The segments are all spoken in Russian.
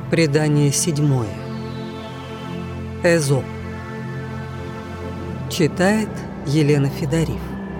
Предание 7. Эзоп. Читает Елена Федорив.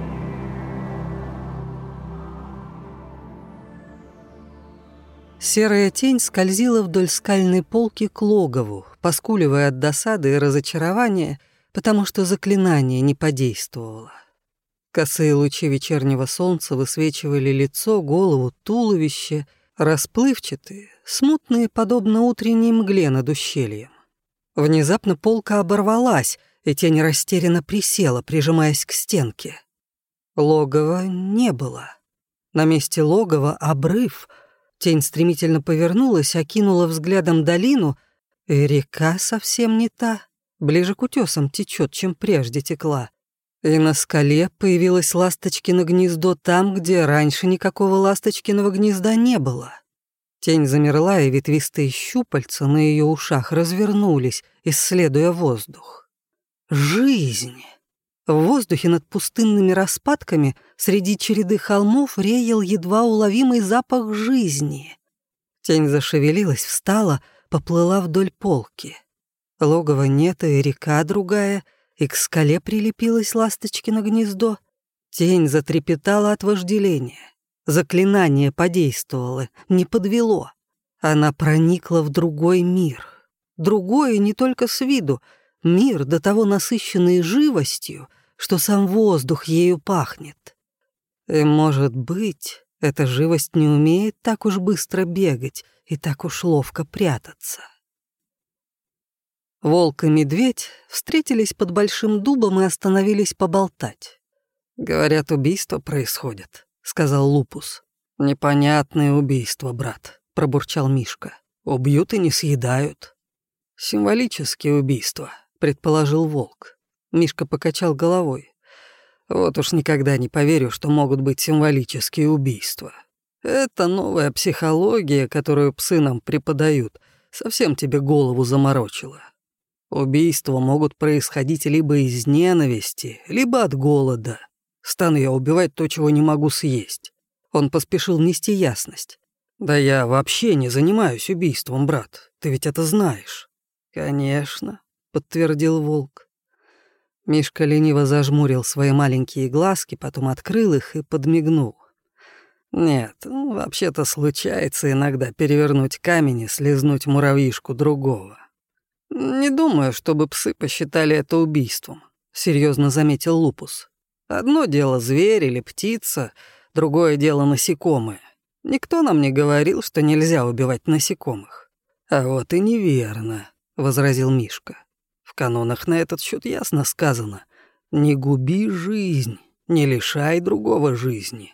Серая тень скользила вдоль скальной полки к логову, поскуливая от досады и разочарования, потому что заклинание не подействовало. Косые лучи вечернего солнца высвечивали лицо, голову, туловище, расплывчатые, смутные, подобно утренней мгле над ущельем. Внезапно полка оборвалась, и тень растерянно присела, прижимаясь к стенке. Логова не было. На месте логова обрыв. Тень стремительно повернулась, окинула взглядом долину, и река совсем не та, ближе к утесам течет, чем прежде текла. И на скале появилось ласточкино гнездо там, где раньше никакого ласточкиного гнезда не было. Тень замерла, и ветвистые щупальца на ее ушах развернулись, исследуя воздух. Жизнь! В воздухе над пустынными распадками среди череды холмов реял едва уловимый запах жизни. Тень зашевелилась, встала, поплыла вдоль полки. Логова нет, и река другая, и к скале прилепилось ласточкино гнездо. Тень затрепетала от вожделения. Заклинание подействовало, не подвело. Она проникла в другой мир. Другой не только с виду. Мир, до того насыщенный живостью, что сам воздух ею пахнет. И, может быть, эта живость не умеет так уж быстро бегать и так уж ловко прятаться. Волк и медведь встретились под большим дубом и остановились поболтать. «Говорят, убийство происходит», — сказал Лупус. «Непонятное убийство, брат», — пробурчал Мишка. «Убьют и не съедают». «Символические убийства», — предположил волк. Мишка покачал головой. «Вот уж никогда не поверю, что могут быть символические убийства. Это новая психология, которую псы нам преподают, совсем тебе голову заморочила. Убийства могут происходить либо из ненависти, либо от голода. Стану я убивать то, чего не могу съесть». Он поспешил нести ясность. «Да я вообще не занимаюсь убийством, брат. Ты ведь это знаешь». «Конечно», — подтвердил волк. Мишка лениво зажмурил свои маленькие глазки, потом открыл их и подмигнул. «Нет, вообще-то случается иногда перевернуть камень и слезнуть муравьишку другого. Не думаю, чтобы псы посчитали это убийством», — серьезно заметил Лупус. «Одно дело зверь или птица, другое дело насекомые. Никто нам не говорил, что нельзя убивать насекомых». «А вот и неверно», — возразил Мишка. «В канонах на этот счет ясно сказано: не губи жизнь, не лишай другого жизни».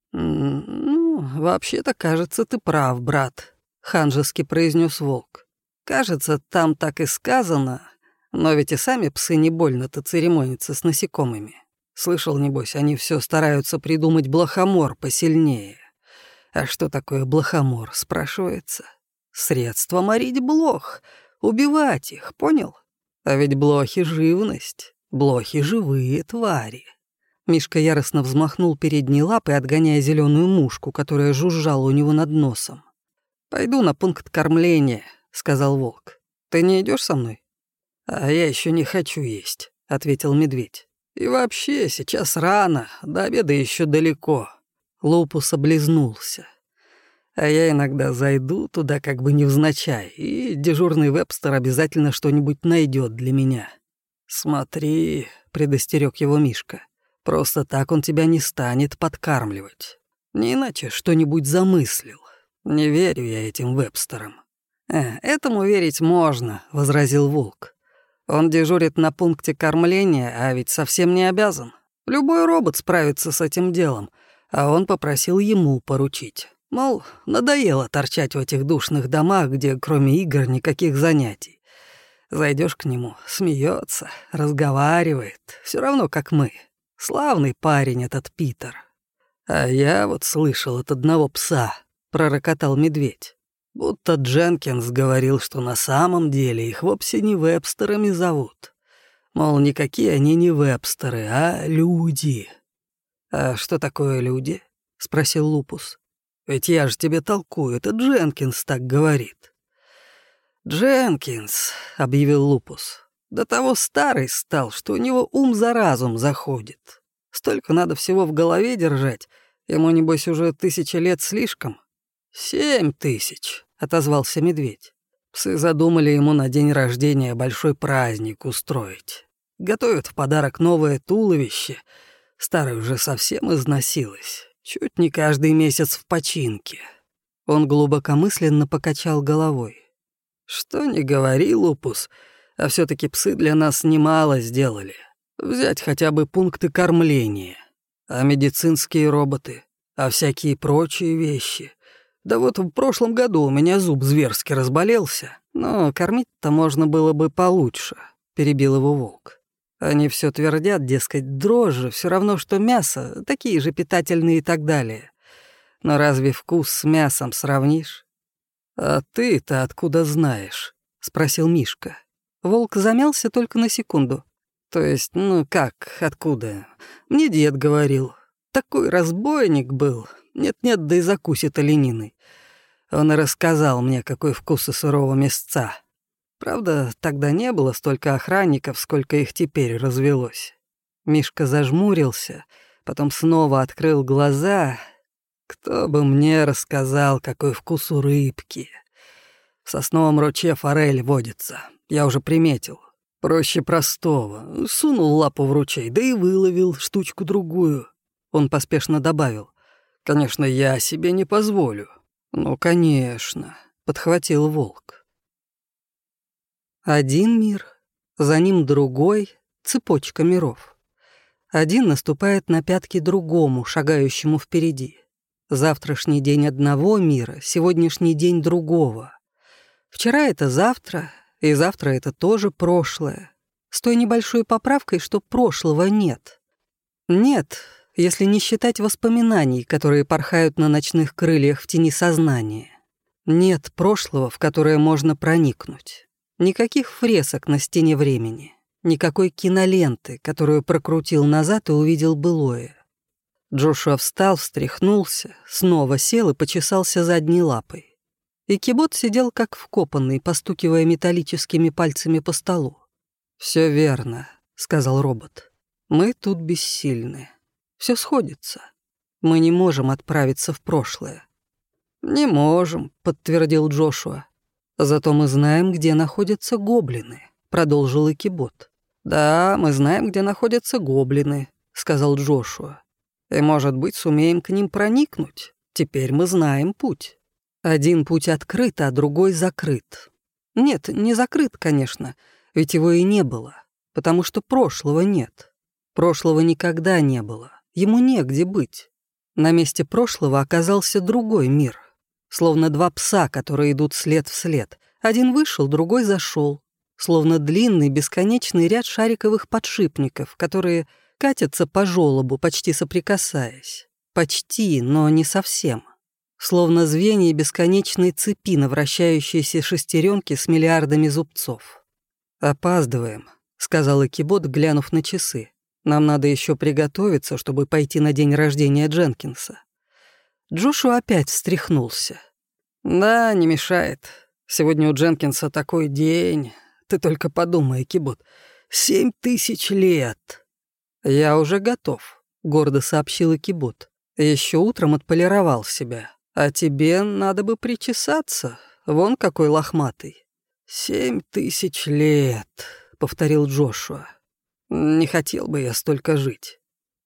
Вообще-то, кажется, ты прав, брат», — ханжески произнес волк. «Кажется, там так и сказано, но ведь и сами псы не больно-то церемонятся с насекомыми. Слышал, небось, они все стараются придумать блохомор посильнее. А что такое блохомор, спрашивается? Средство морить блох, убивать их, понял? А ведь блохи — живность, блохи — живые твари». Мишка яростно взмахнул передней лапой, отгоняя зеленую мушку, которая жужжала у него над носом. «Пойду на пункт кормления», — сказал волк. «Ты не идешь со мной?» «А я еще не хочу есть», — ответил медведь. «И вообще, сейчас рано, до обеда еще далеко». Лупус облизнулся. «А я иногда зайду туда как бы невзначай, и дежурный Вебстер обязательно что-нибудь найдет для меня». «Смотри», — предостерег его Мишка. «Просто так он тебя не станет подкармливать. Не иначе что-нибудь замыслил. Не верю я этим Вебстерам». «Этому верить можно», — возразил волк. «Он дежурит на пункте кормления, а ведь совсем не обязан. Любой робот справится с этим делом, а он попросил ему поручить. Мол, надоело торчать в этих душных домах, где кроме игр никаких занятий. Зайдешь к нему, смеется, разговаривает, все равно как мы. Славный парень этот Питер». «А я вот слышал от одного пса», — пророкотал медведь. «Будто Дженкинс говорил, что на самом деле их вовсе не Вебстерами зовут. Мол, никакие они не Вебстеры, а люди». «А что такое люди?» — спросил Лупус. «Ведь я же тебе толкую, это Дженкинс так говорит». «Дженкинс», — объявил Лупус, — «до того старый стал, что у него ум за разум заходит. Столько надо всего в голове держать, ему, небось, уже 1000 лет слишком». 7000, — отозвался медведь. Псы задумали ему на день рождения большой праздник устроить. Готовят в подарок новое туловище. Старое уже совсем износилось. Чуть не каждый месяц в починке. Он глубокомысленно покачал головой. Что ни говори, Лупус, а все таки псы для нас немало сделали. Взять хотя бы пункты кормления. А медицинские роботы, а всякие прочие вещи. Да вот в прошлом году у меня зуб зверски разболелся, но кормить-то можно было бы получше, перебил его волк. Они все твердят, дескать, дрожжи все равно, что мясо, такие же питательные и так далее. Но разве вкус с мясом сравнишь? «А ты-то откуда знаешь?» — спросил Мишка. Волк замялся только на секунду. «То есть, ну как, откуда? Мне дед говорил. Такой разбойник был. Нет-нет, да и закусит олениной. Он и рассказал мне, какой вкус у сырого мясца. Правда, тогда не было столько охранников, сколько их теперь развелось». Мишка зажмурился, потом снова открыл глаза. «Кто бы мне рассказал, какой вкус у рыбки? В сосновом ручье форель водится, я уже приметил. Проще простого. Сунул лапу в ручей, да и выловил штучку-другую». Он поспешно добавил. «Конечно, я себе не позволю». «Ну, конечно», — подхватил волк. Один мир, за ним другой, цепочка миров. Один наступает на пятки другому, шагающему впереди. Завтрашний день одного мира, сегодняшний день другого. Вчера — это завтра, и завтра — это тоже прошлое. С той небольшой поправкой, что прошлого нет. Нет, если не считать воспоминаний, которые порхают на ночных крыльях в тени сознания. Нет прошлого, в которое можно проникнуть. Никаких фресок на стене времени. Никакой киноленты, которую прокрутил назад и увидел былое. Джошуа встал, встряхнулся, снова сел и почесался задней лапой. И Кибот сидел как вкопанный, постукивая металлическими пальцами по столу. «Все верно», — сказал робот. «Мы тут бессильны. Все сходится. Мы не можем отправиться в прошлое». «Не можем», — подтвердил Джошуа. «Зато мы знаем, где находятся гоблины», — продолжил Икибот. «Да, мы знаем, где находятся гоблины», — сказал Джошуа. «И, может быть, сумеем к ним проникнуть. Теперь мы знаем путь. Один путь открыт, а другой закрыт. Нет, не закрыт, конечно, ведь его и не было, потому что прошлого нет. Прошлого никогда не было, ему негде быть. На месте прошлого оказался другой мир, словно два пса, которые идут след в след. Один вышел, другой зашел, словно длинный бесконечный ряд шариковых подшипников, которые катятся по желобу, почти соприкасаясь. Почти, но не совсем. Словно звенья бесконечной цепи на вращающейся шестеренке с миллиардами зубцов. «Опаздываем», — сказал Икибот, глянув на часы. «Нам надо еще приготовиться, чтобы пойти на день рождения Дженкинса». Джошуа опять встряхнулся. «Да, не мешает. Сегодня у Дженкинса такой день. Ты только подумай, Икибот. 7000 лет». «Я уже готов», — гордо сообщил Икибот. «Еще утром отполировал себя. А тебе надо бы причесаться. Вон какой лохматый». 7000 лет», — повторил Джошуа. «Не хотел бы я столько жить».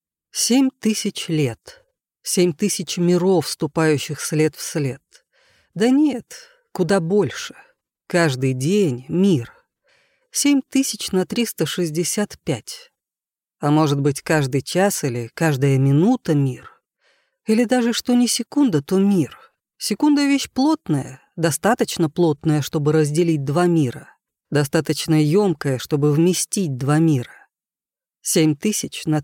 7000 лет. 7000 миров, вступающих след в след. Да нет, куда больше. Каждый день — мир. 7000 на 365. А может быть, каждый час или каждая минута — мир. Или даже что не секунда, то мир. Секунда — вещь плотная, достаточно плотная, чтобы разделить два мира. Достаточно ёмкая, чтобы вместить два мира. 7000 на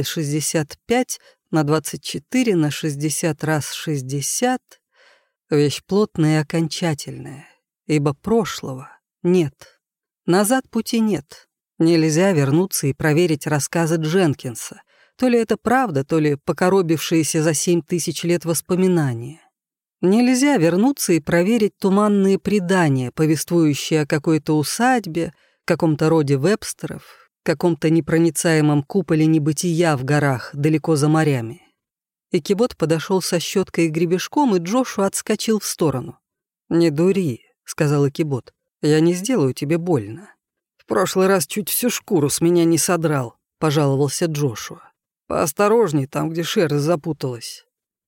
365 на 24 на 60 раз 60 — вещь плотная и окончательная, ибо прошлого нет. Назад пути нет. Нельзя вернуться и проверить рассказы Дженкинса. То ли это правда, то ли покоробившиеся за 7000 лет воспоминания. Нельзя вернуться и проверить туманные предания, повествующие о какой-то усадьбе, каком-то роде Вебстеров, каком-то непроницаемом куполе небытия в горах, далеко за морями. Икебот подошел со щеткой и гребешком, и Джошуа отскочил в сторону. «Не дури», — сказал Икебот, — «я не сделаю тебе больно». «В прошлый раз чуть всю шкуру с меня не содрал», — пожаловался Джошуа. «Поосторожней там, где шерсть запуталась».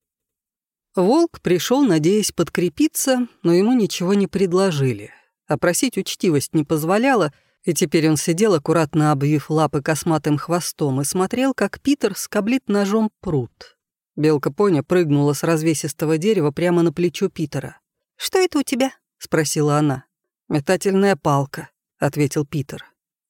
Волк пришел, надеясь подкрепиться, но ему ничего не предложили. А просить учтивость не позволяла, и теперь он сидел, аккуратно обвив лапы косматым хвостом, и смотрел, как Питер скоблит ножом пруд. Белка-поня прыгнула с развесистого дерева прямо на плечо Питера. «Что это у тебя?» — спросила она. «Метательная палка», — ответил Питер.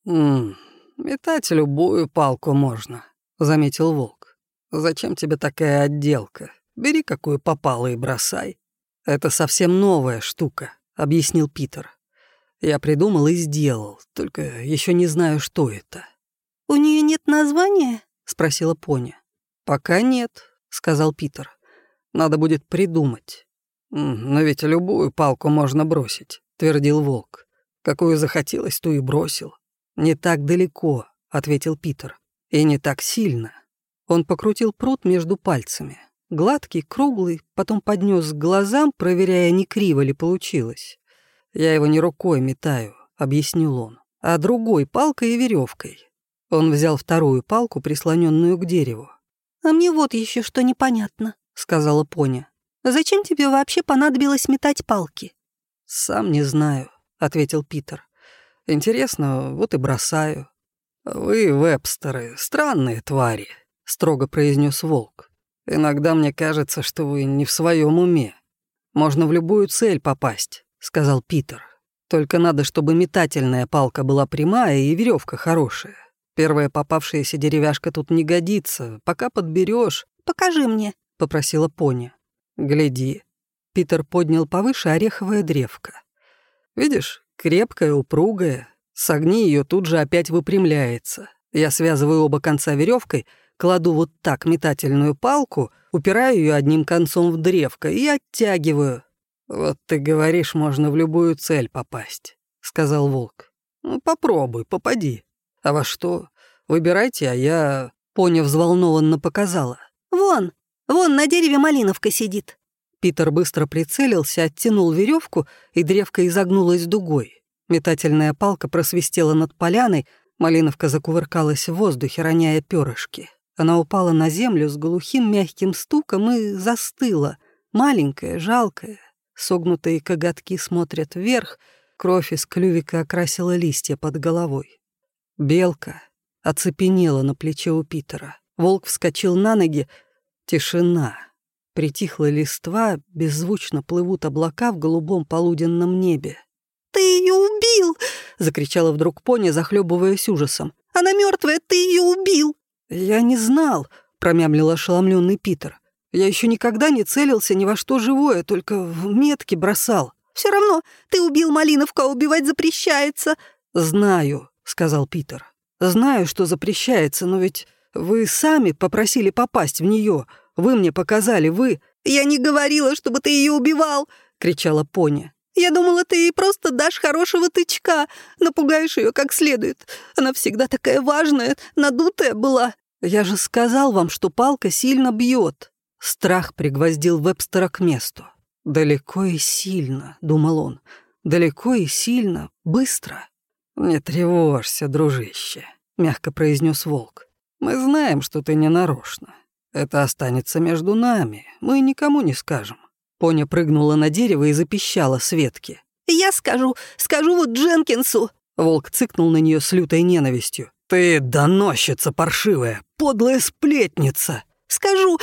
«Метать любую палку можно», — заметил волк. «Зачем тебе такая отделка? Бери, какую попало, и бросай». «Это совсем новая штука», — объяснил Питер. «Я придумал и сделал, только еще не знаю, что это». «У нее нет названия?» — спросила поня. «Пока нет», — сказал Питер. «Надо будет придумать». «Но ведь любую палку можно бросить», — твердил волк. «Какую захотелось, ту и бросил». «Не так далеко», — ответил Питер. «И не так сильно». Он покрутил пруд между пальцами. Гладкий, круглый, потом поднес к глазам, проверяя, не криво ли получилось. «Я его не рукой метаю», — объяснил он, «а другой палкой и веревкой». Он взял вторую палку, прислоненную к дереву. «А мне вот еще что непонятно», — сказала поня. «Зачем тебе вообще понадобилось метать палки?» «Сам не знаю», — ответил Питер. «Интересно, вот и бросаю». «Вы, Вебстеры, странные твари», — строго произнес волк. «Иногда мне кажется, что вы не в своем уме. Можно в любую цель попасть», — сказал Питер. «Только надо, чтобы метательная палка была прямая и веревка хорошая. Первая попавшаяся деревяшка тут не годится. Пока подберешь. «Покажи мне», — попросила поня. «Гляди». Питер поднял повыше ореховое древко. «Видишь, крепкая, упругая. Согни ее, тут же опять выпрямляется. Я связываю оба конца веревкой, кладу вот так метательную палку, упираю ее одним концом в древко и оттягиваю». «Вот ты говоришь, можно в любую цель попасть», — сказал волк. «Ну, попробуй, попади. А во что? Выбирайте, а я...» Поня взволнованно показала. «Вон на дереве малиновка сидит». Питер быстро прицелился, оттянул веревку, и древко изогнулось дугой. Метательная палка просвистела над поляной, малиновка закувыркалась в воздухе, роняя перышки. Она упала на землю с глухим мягким стуком и застыла, маленькая, жалкая. Согнутые коготки смотрят вверх, кровь из клювика окрасила листья под головой. Белка оцепенела на плече у Питера. Волк вскочил на ноги. Тишина. Притихла листва, беззвучно плывут облака в голубом полуденном небе. «Ты ее убил!» — закричала вдруг поня, захлебываясь ужасом. «Она мертвая, ты ее убил!» «Я не знал», — промямлил ошеломленный Питер. «Я еще никогда не целился ни во что живое, только в метки бросал». «Все равно, ты убил Малиновку, а убивать запрещается». «Знаю», — сказал Питер. «Знаю, что запрещается, но ведь вы сами попросили попасть в нее. Вы мне показали, вы...» «Я не говорила, чтобы ты ее убивал», — кричала поня. «Я думала, ты ей просто дашь хорошего тычка, напугаешь ее как следует. Она всегда такая важная, надутая была». «Я же сказал вам, что палка сильно бьет». Страх пригвоздил Вебстера к месту. «Далеко и сильно», — думал он. «Далеко и сильно, быстро». «Не тревожься, дружище», — мягко произнес волк. «Мы знаем, что ты не нарочно. Это останется между нами, мы никому не скажем». Поня прыгнула на дерево и запищала с ветки. «Я скажу вот Дженкинсу!» Волк цыкнул на нее с лютой ненавистью. «Ты доносчица паршивая, подлая сплетница!» «Скажу!»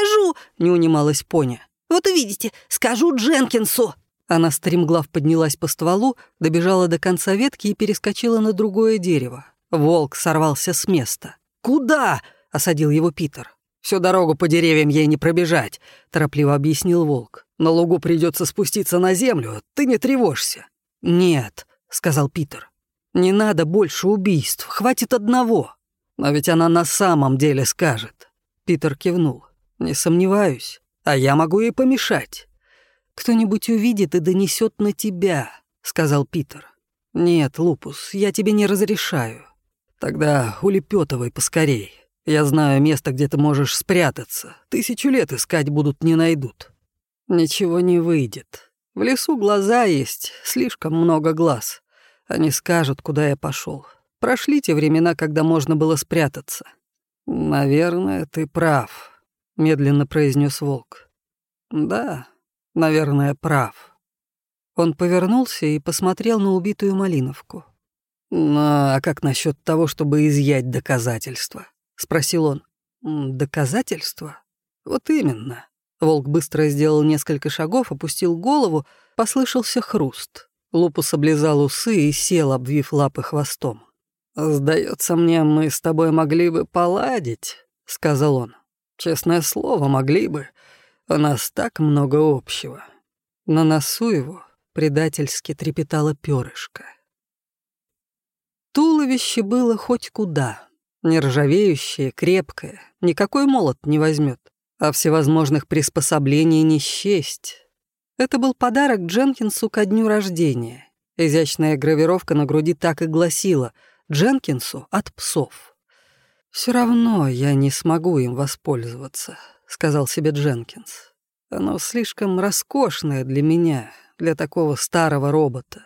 — не унималась Поня. «Вот увидите, скажу Дженкинсу!» Она стремглав поднялась по стволу, добежала до конца ветки и перескочила на другое дерево. Волк сорвался с места. «Куда?» — осадил его Питер. «Всю дорогу по деревьям ей не пробежать», — торопливо объяснил волк. «На лугу придется спуститься на землю, ты не тревожься». «Нет», — сказал Питер. «Не надо больше убийств, хватит одного». «Но ведь она на самом деле скажет». Питер кивнул. «Не сомневаюсь. А я могу ей помешать. Кто-нибудь увидит и донесет на тебя», — сказал Питер. «Нет, Лупус, я тебе не разрешаю». «Тогда улепетывай поскорей. Я знаю место, где ты можешь спрятаться. 1000 лет искать будут, не найдут». «Ничего не выйдет. В лесу глаза есть, слишком много глаз. Они скажут, куда я пошел. Прошли те времена, когда можно было спрятаться». «Наверное, ты прав», — медленно произнес волк. «Да, наверное, прав». Он повернулся и посмотрел на убитую Малиновку. «Ну, а как насчет того, чтобы изъять доказательства?» — спросил он. «Доказательства? Вот именно». Волк быстро сделал несколько шагов, опустил голову, послышался хруст. Лупус облизал усы и сел, обвив лапы хвостом. «Сдается мне, мы с тобой могли бы поладить», — сказал он. «Честное слово, могли бы. У нас так много общего». На носу его предательски трепетало перышко. Туловище было хоть куда. Нержавеющее, крепкое, никакой молот не возьмет, а всевозможных приспособлений не счесть. Это был подарок Дженкинсу ко дню рождения. Изящная гравировка на груди так и гласила: «Дженкинсу от псов». «Все равно я не смогу им воспользоваться», — сказал себе Дженкинс. «Оно слишком роскошное для меня, для такого старого робота.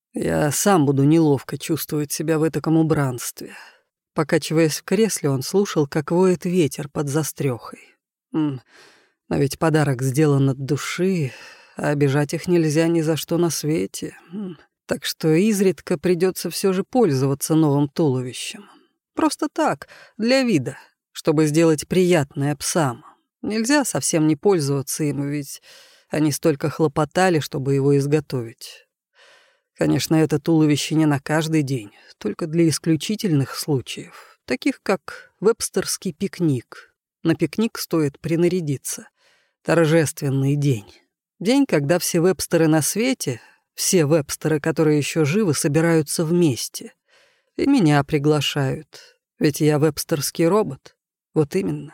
Я сам буду неловко чувствовать себя в этаком убранстве». Покачиваясь в кресле, он слушал, как воет ветер под застрёхой. Но ведь подарок сделан от души, а обижать их нельзя ни за что на свете. Так что изредка придется все же пользоваться новым туловищем. Просто так, для вида, чтобы сделать приятное псам. Нельзя совсем не пользоваться им, ведь они столько хлопотали, чтобы его изготовить. Конечно, это туловище не на каждый день, только для исключительных случаев, таких как вебстерский пикник. На пикник стоит принарядиться. Торжественный день. День, когда все вебстеры на свете, все вебстеры, которые еще живы, собираются вместе. И меня приглашают, ведь я вебстерский робот. Вот именно.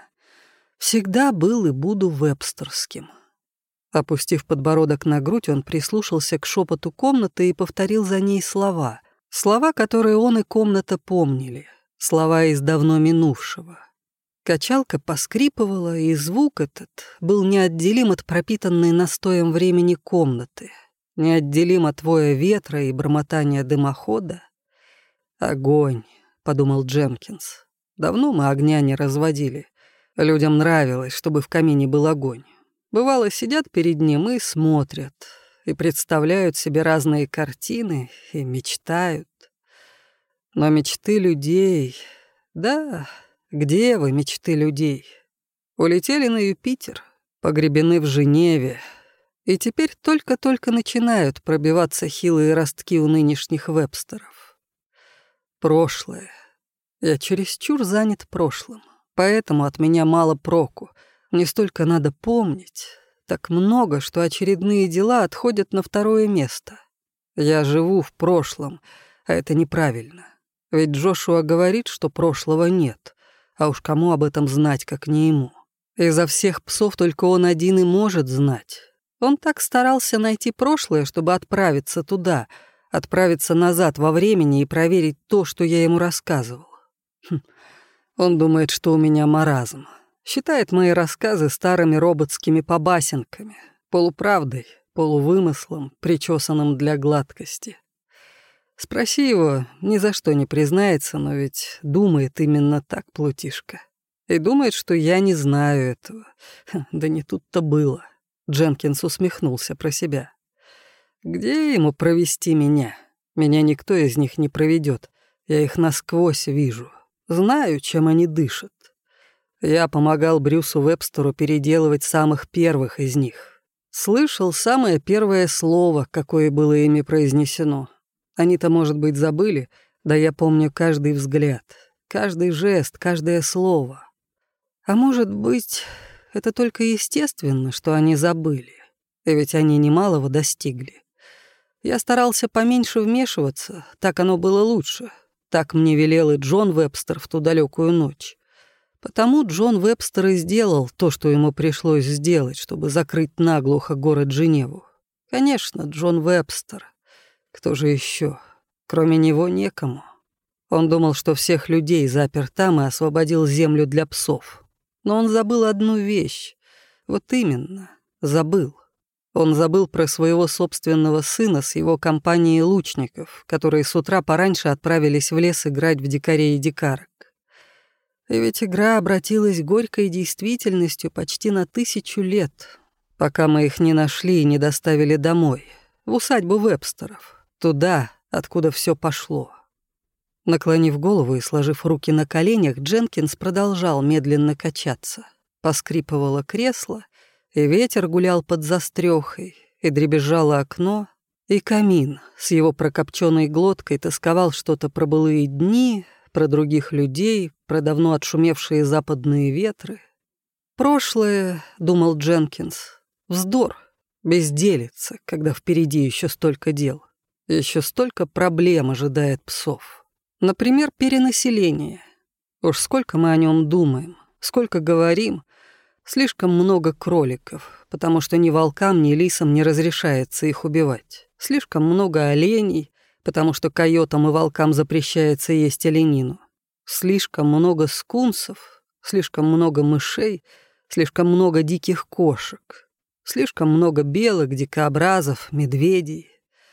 Всегда был и буду вебстерским. Опустив подбородок на грудь, он прислушался к шепоту комнаты и повторил за ней слова. Слова, которые он и комната помнили. Слова из давно минувшего. Качалка поскрипывала, и звук этот был неотделим от пропитанной настоем времени комнаты, неотделим от воя ветра и бормотания дымохода. «Огонь», — подумал Дженкинс. «Давно мы огня не разводили. Людям нравилось, чтобы в камине был огонь. Бывало, сидят перед ним и смотрят, и представляют себе разные картины, и мечтают. Но мечты людей... Да, где вы, мечты людей? Улетели на Юпитер, погребены в Женеве, и теперь только-только начинают пробиваться хилые ростки у нынешних вебстеров. Прошлое. Я чересчур занят прошлым, поэтому от меня мало проку. Не столько надо помнить, так много, что очередные дела отходят на второе место. Я живу в прошлом, а это неправильно. Ведь Джошуа говорит, что прошлого нет, а уж кому об этом знать, как не ему. Изо всех псов только он один и может знать. Он так старался найти прошлое, чтобы отправиться туда, отправиться назад во времени и проверить то, что я ему рассказывал. Он думает, что у меня маразм. Считает мои рассказы старыми роботскими побасенками, полуправдой, полувымыслом, причесанным для гладкости. Спроси его, ни за что не признается, но ведь думает именно так, плутишка. И думает, что я не знаю этого. Да не тут-то было. Дженкинс усмехнулся про себя. Где ему провести меня? Меня никто из них не проведет. Я их насквозь вижу. Знаю, чем они дышат. Я помогал Брюсу Вебстеру переделывать самых первых из них. Слышал самое первое слово, какое было ими произнесено. Они-то, может быть, забыли, да я помню каждый взгляд, каждый жест, каждое слово. А может быть, это только естественно, что они забыли, и ведь они немалого достигли. Я старался поменьше вмешиваться, так оно было лучше. Так мне велел и Джон Вебстер в ту далекую ночь. Потому Джон Вебстер и сделал то, что ему пришлось сделать, чтобы закрыть наглухо город Женеву. Конечно, Джон Вебстер. Кто же еще? Кроме него некому. Он думал, что всех людей запер там и освободил землю для псов. Но он забыл одну вещь. Вот именно, забыл. Он забыл про своего собственного сына с его компанией лучников, которые с утра пораньше отправились в лес играть в дикарей и дикарок. И ведь игра обратилась горькой действительностью почти на 1000 лет, пока мы их не нашли и не доставили домой, в усадьбу Вебстеров, туда, откуда все пошло. Наклонив голову и сложив руки на коленях, Дженкинс продолжал медленно качаться. Поскрипывало кресло, и ветер гулял под застрёхой, и дребезжало окно, и камин с его прокопченной глоткой тосковал что-то про былые дни, про других людей, про давно отшумевшие западные ветры. «Прошлое, — думал Дженкинс, — вздор, безделица, когда впереди еще столько дел, еще столько проблем ожидает псов. Например, перенаселение. Уж сколько мы о нем думаем, сколько говорим, слишком много кроликов, потому что ни волкам, ни лисам не разрешается их убивать. Слишком много оленей, потому что койотам и волкам запрещается есть оленину. Слишком много скунсов, слишком много мышей, слишком много диких кошек, слишком много белок, дикообразов, медведей.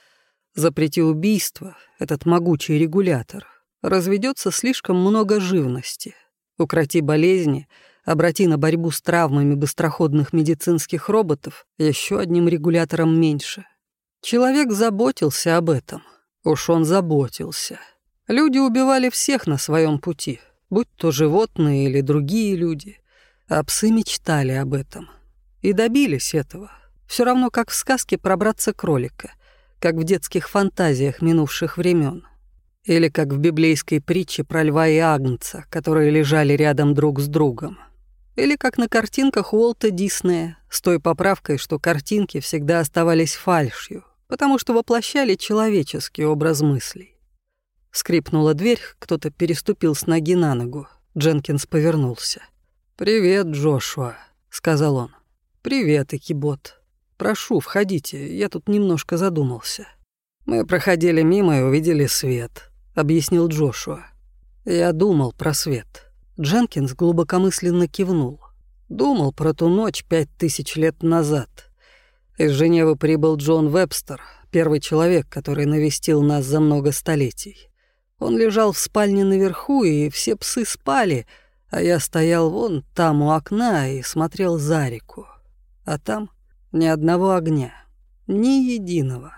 Запрети убийство, этот могучий регулятор. Разведется слишком много живности. Укроти болезни, обрати на борьбу с травмами быстроходных медицинских роботов еще одним регулятором меньше. Человек заботился об этом. Уж он заботился. Люди убивали всех на своем пути, будь то животные или другие люди. А псы мечтали об этом. И добились этого. Все равно, как в сказке про братца-кролика, как в детских фантазиях минувших времен. Или как в библейской притче про льва и агнца, которые лежали рядом друг с другом. Или как на картинках Уолта Диснея, с той поправкой, что картинки всегда оставались фальшью, потому что воплощали человеческий образ мыслей. Скрипнула дверь, кто-то переступил с ноги на ногу. Дженкинс повернулся. «Привет, Джошуа», — сказал он. «Привет, Икибот. Прошу, входите, я тут немножко задумался». «Мы проходили мимо и увидели свет», — объяснил Джошуа. «Я думал про свет». Дженкинс глубокомысленно кивнул. «Думал про ту ночь 5000 лет назад. Из Женевы прибыл Джон Вебстер, первый человек, который навестил нас за много столетий. Он лежал в спальне наверху, и все псы спали, а я стоял вон там у окна и смотрел за реку. А там ни одного огня, ни единого.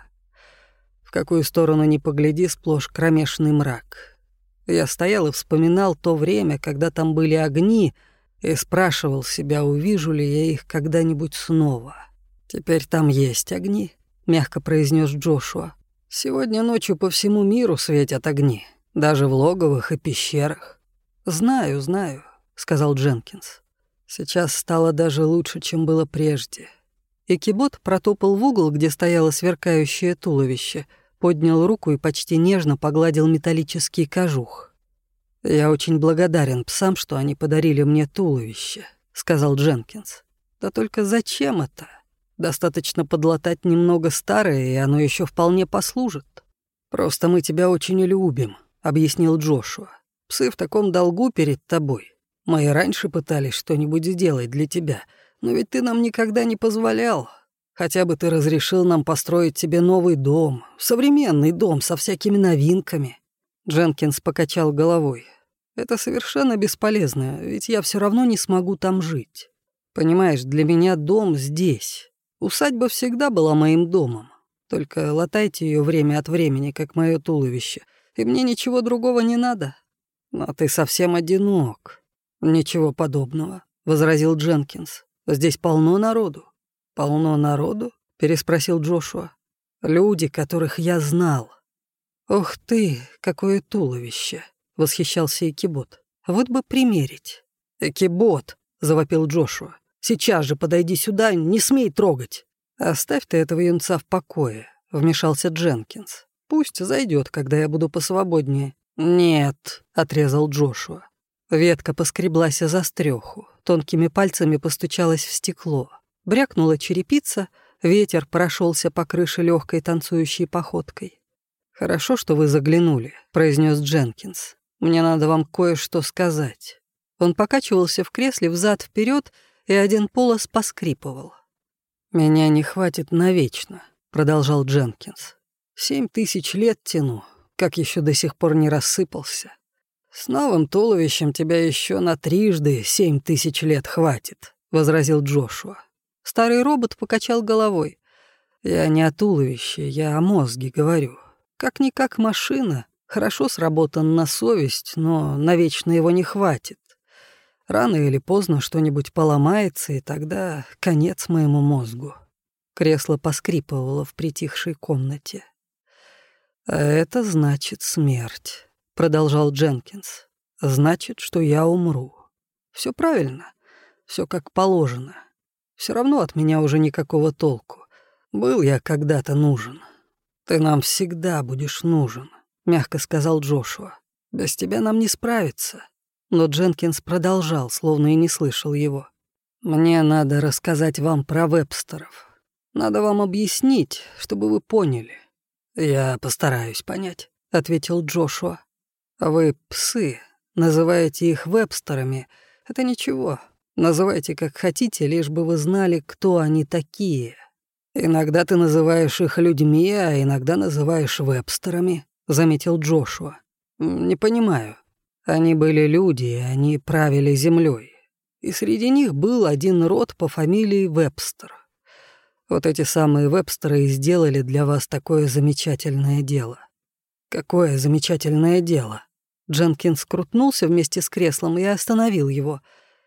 В какую сторону ни погляди, сплошь кромешный мрак. Я стоял и вспоминал то время, когда там были огни, и спрашивал себя, увижу ли я их когда-нибудь снова. «Теперь там есть огни», — мягко произнес Джошуа. «Сегодня ночью по всему миру светят огни, даже в логовых и пещерах». «Знаю, знаю», — сказал Дженкинс. «Сейчас стало даже лучше, чем было прежде». Икибот протопал в угол, где стояло сверкающее туловище, поднял руку и почти нежно погладил металлический кожух. «Я очень благодарен псам, что они подарили мне туловище», — сказал Дженкинс. «Да только зачем это? Достаточно подлатать немного старое, и оно еще вполне послужит». «Просто мы тебя очень любим», — объяснил Джошуа. «Псы в таком долгу перед тобой. Мы и раньше пытались что-нибудь сделать для тебя, но ведь ты нам никогда не позволял. Хотя бы ты разрешил нам построить тебе новый дом, современный дом со всякими новинками». Дженкинс покачал головой. «Это совершенно бесполезно, ведь я все равно не смогу там жить. Понимаешь, для меня дом здесь. Усадьба всегда была моим домом. Только латайте ее время от времени, как мое туловище, и мне ничего другого не надо. Но ты совсем одинок». «Ничего подобного», — возразил Дженкинс. «Здесь полно народу». «Полно народу?» — переспросил Джошуа. «Люди, которых я знал». «Ох ты, какое туловище!» — восхищался Икибот. «Вот бы примерить». «Икибот!» — завопил Джошуа. «Сейчас же подойди сюда, не смей трогать». «Оставь ты этого юнца в покое», — вмешался Дженкинс. «Пусть зайдет, когда я буду посвободнее». «Нет», — отрезал Джошуа. Ветка поскреблась о застрёху, тонкими пальцами постучалась в стекло. Брякнула черепица, ветер прошелся по крыше легкой танцующей походкой. «Хорошо, что вы заглянули», — произнес Дженкинс. «Мне надо вам кое-что сказать». Он покачивался в кресле взад-вперед, и один полос поскрипывал. «Меня не хватит навечно», — продолжал Дженкинс. 7000 лет тяну, как еще до сих пор не рассыпался. С новым туловищем тебя еще на 7000 лет хватит», — возразил Джошуа. Старый робот покачал головой. «Я не о туловище, я о мозге говорю. Как-никак машина, хорошо сработан на совесть, но навечно его не хватит. Рано или поздно что-нибудь поломается, и тогда конец моему мозгу». Кресло поскрипывало в притихшей комнате. «А это значит смерть», — продолжал Дженкинс. «Значит, что я умру. Все правильно, все как положено. Все равно от меня уже никакого толку. Был я когда-то нужен». «Ты нам всегда будешь нужен», — мягко сказал Джошуа. «Без тебя нам не справиться». Но Дженкинс продолжал, словно и не слышал его. «Мне надо рассказать вам про Вебстеров. Надо вам объяснить, чтобы вы поняли». «Я постараюсь понять», — ответил Джошуа. «Вы псы, называете их Вебстерами. Это ничего. Называйте как хотите, лишь бы вы знали, кто они такие. Иногда ты называешь их людьми, а иногда называешь Вебстерами», — заметил Джошуа. «Не понимаю. Они были люди, и они правили землей. И среди них был один род по фамилии Вебстер. Вот эти самые Вебстеры и сделали для вас такое замечательное дело». «Какое замечательное дело?» Дженкинс крутнулся вместе с креслом и остановил его.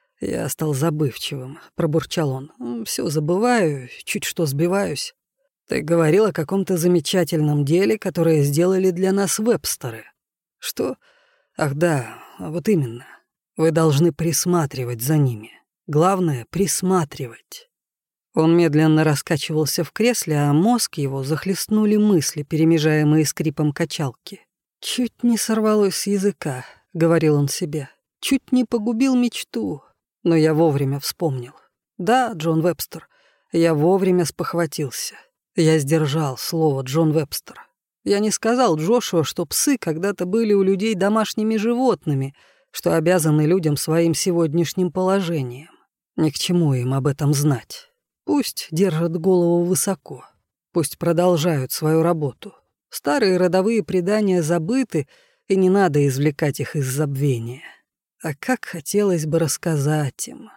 «Я стал забывчивым», — пробурчал он. «Все забываю, чуть что сбиваюсь. Ты говорил о каком-то замечательном деле, которое сделали для нас Вебстеры. Что? Ах да, вот именно. Вы должны присматривать за ними. Главное — присматривать». Он медленно раскачивался в кресле, а мозг его захлестнули мысли, перемежаемые скрипом качалки. «Чуть не сорвалось с языка», — говорил он себе. «Чуть не погубил мечту». Но я вовремя вспомнил. Да, Джон Вебстер, я вовремя спохватился. Я сдержал слово Джон Вебстер. Я не сказал Джошуа, что псы когда-то были у людей домашними животными, что обязаны людям своим сегодняшним положением. Ни к чему им об этом знать. Пусть держат голову высоко, пусть продолжают свою работу. Старые родовые предания забыты, и не надо извлекать их из забвения. А как хотелось бы рассказать им.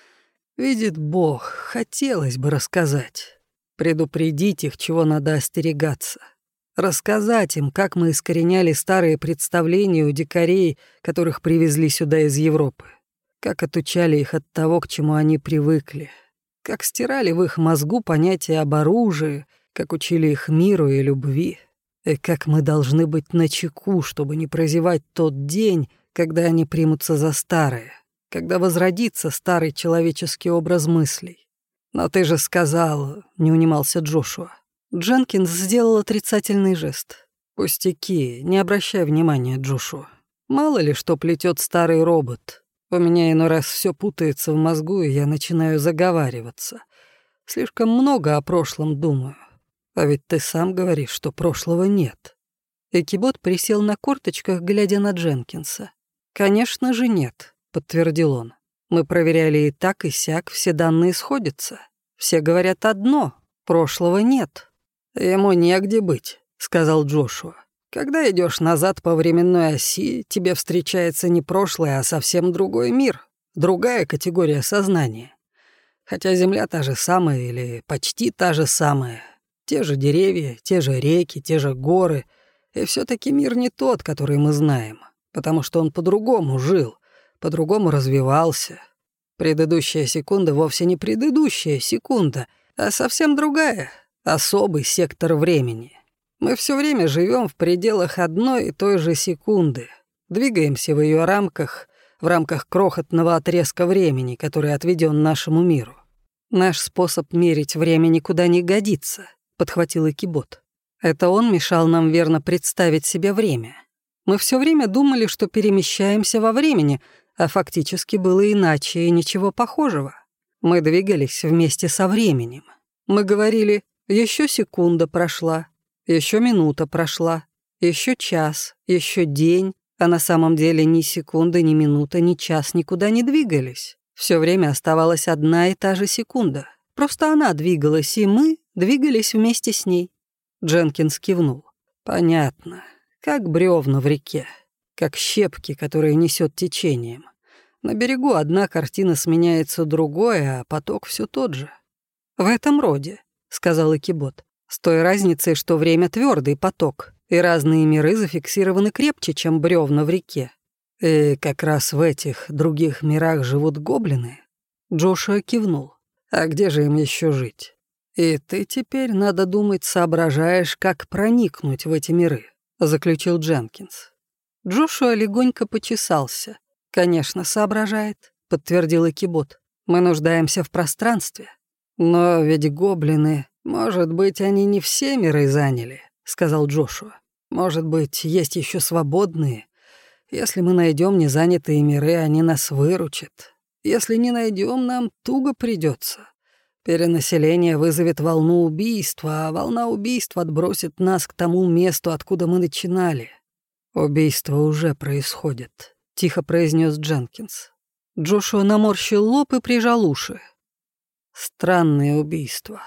Видит Бог, хотелось бы рассказать. Предупредить их, чего надо остерегаться. Рассказать им, как мы искореняли старые представления у дикарей, которых привезли сюда из Европы. Как отучали их от того, к чему они привыкли. Как стирали в их мозгу понятие об оружии, как учили их миру и любви. И как мы должны быть начеку, чтобы не прозевать тот день, когда они примутся за старое, когда возродится старый человеческий образ мыслей. «Но ты же сказал», — не унимался Джошуа. Дженкинс сделал отрицательный жест. «Пустяки, не обращай внимания, Джошуа. Мало ли что плетет старый робот. У меня иной раз все путается в мозгу, и я начинаю заговариваться. Слишком много о прошлом думаю. А ведь ты сам говоришь, что прошлого нет». Экибот присел на корточках, глядя на Дженкинса. «Конечно же нет», — подтвердил он. «Мы проверяли и так, и сяк, все данные сходятся. Все говорят одно — прошлого нет». «Ему негде быть», — сказал Джошуа. «Когда идешь назад по временной оси, тебе встречается не прошлое, а совсем другой мир, другая категория сознания. Хотя Земля та же самая или почти та же самая, те же деревья, те же реки, те же горы, и все-таки мир не тот, который мы знаем, потому что он по-другому жил, по-другому развивался. Предыдущая секунда вовсе не предыдущая секунда, а совсем другая, особый сектор времени. Мы все время живем в пределах одной и той же секунды, двигаемся в ее рамках, в рамках крохотного отрезка времени, который отведен нашему миру. Наш способ мерить время никуда не годится, подхватил Экибот. Это он мешал нам верно представить себе время. Мы все время думали, что перемещаемся во времени, А фактически было иначе и ничего похожего. Мы двигались вместе со временем. Мы говорили: еще секунда прошла, еще минута прошла, еще час, еще день, а на самом деле ни секунда, ни минута, ни час никуда не двигались. Все время оставалась одна и та же секунда. Просто она двигалась, и мы двигались вместе с ней. Дженкинс кивнул. Понятно. Как бревна в реке, как щепки, которые несет течением. На берегу одна картина сменяется другой, а поток все тот же. «В этом роде», — сказал Икибот, «с той разницей, что время твердый поток, и разные миры зафиксированы крепче, чем бревна в реке. И как раз в этих других мирах живут гоблины». Джошуа кивнул. «А где же им еще жить? И ты теперь, надо думать, соображаешь, как проникнуть в эти миры», — заключил Дженкинс. Джошуа легонько почесался. «Конечно, соображает», — подтвердил Икибот. «Мы нуждаемся в пространстве». «Но ведь гоблины, может быть, они не все миры заняли», — сказал Джошуа. «Может быть, есть еще свободные. Если мы найдем незанятые миры, они нас выручат. Если не найдем, нам туго придется. Перенаселение вызовет волну убийства, а волна убийства отбросит нас к тому месту, откуда мы начинали». «Убийство уже происходит», — тихо произнес Дженкинс. Джошуа наморщил лоб и прижал уши. «Странные убийства.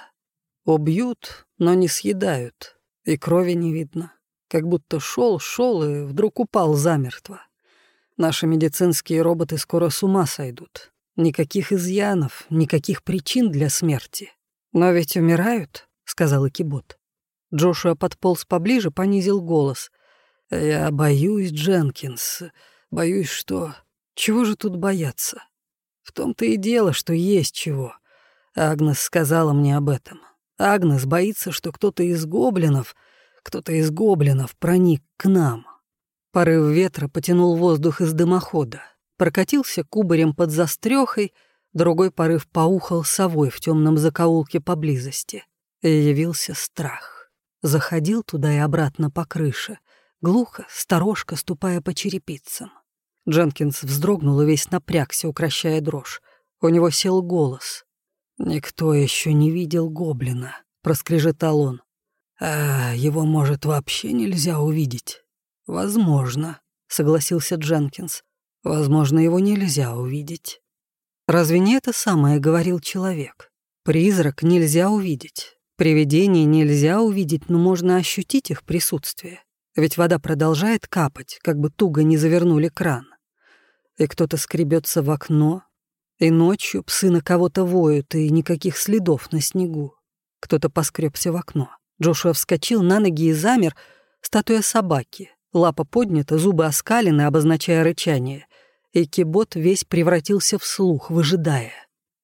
Убьют, но не съедают, и крови не видно. Как будто шел и вдруг упал замертво. Наши медицинские роботы скоро с ума сойдут. Никаких изъянов, никаких причин для смерти. Но ведь умирают», — сказал Икибот. Джошуа подполз поближе, понизил голос. «Я боюсь, Дженкинс, боюсь, что... Чего же тут бояться? В том-то и дело, что есть чего. Агнес сказала мне об этом. Агнес боится, что кто-то из гоблинов проник к нам». Порыв ветра потянул воздух из дымохода, прокатился кубарем под застрёхой, другой порыв поухал совой в темном закоулке поблизости. И явился страх. Заходил туда и обратно по крыше, глухо, сторожко ступая по черепицам. Дженкинс вздрогнул и весь напрягся, укрощая дрожь. У него сел голос. «Никто еще не видел гоблина», — проскрежетал он. «А его, может, вообще нельзя увидеть?» «Возможно», — согласился Дженкинс. «Возможно, его нельзя увидеть». Разве не это самое говорил человек? Призрак нельзя увидеть. Привидение нельзя увидеть, но можно ощутить их присутствие. Ведь вода продолжает капать, как бы туго не завернули кран. И кто-то скребется в окно, и ночью псы на кого-то воют, и никаких следов на снегу. Кто-то поскребся в окно. Джошуа вскочил на ноги и замер, статуя собаки. Лапа поднята, зубы оскалены, обозначая рычание. И Икибот весь превратился в слух, выжидая.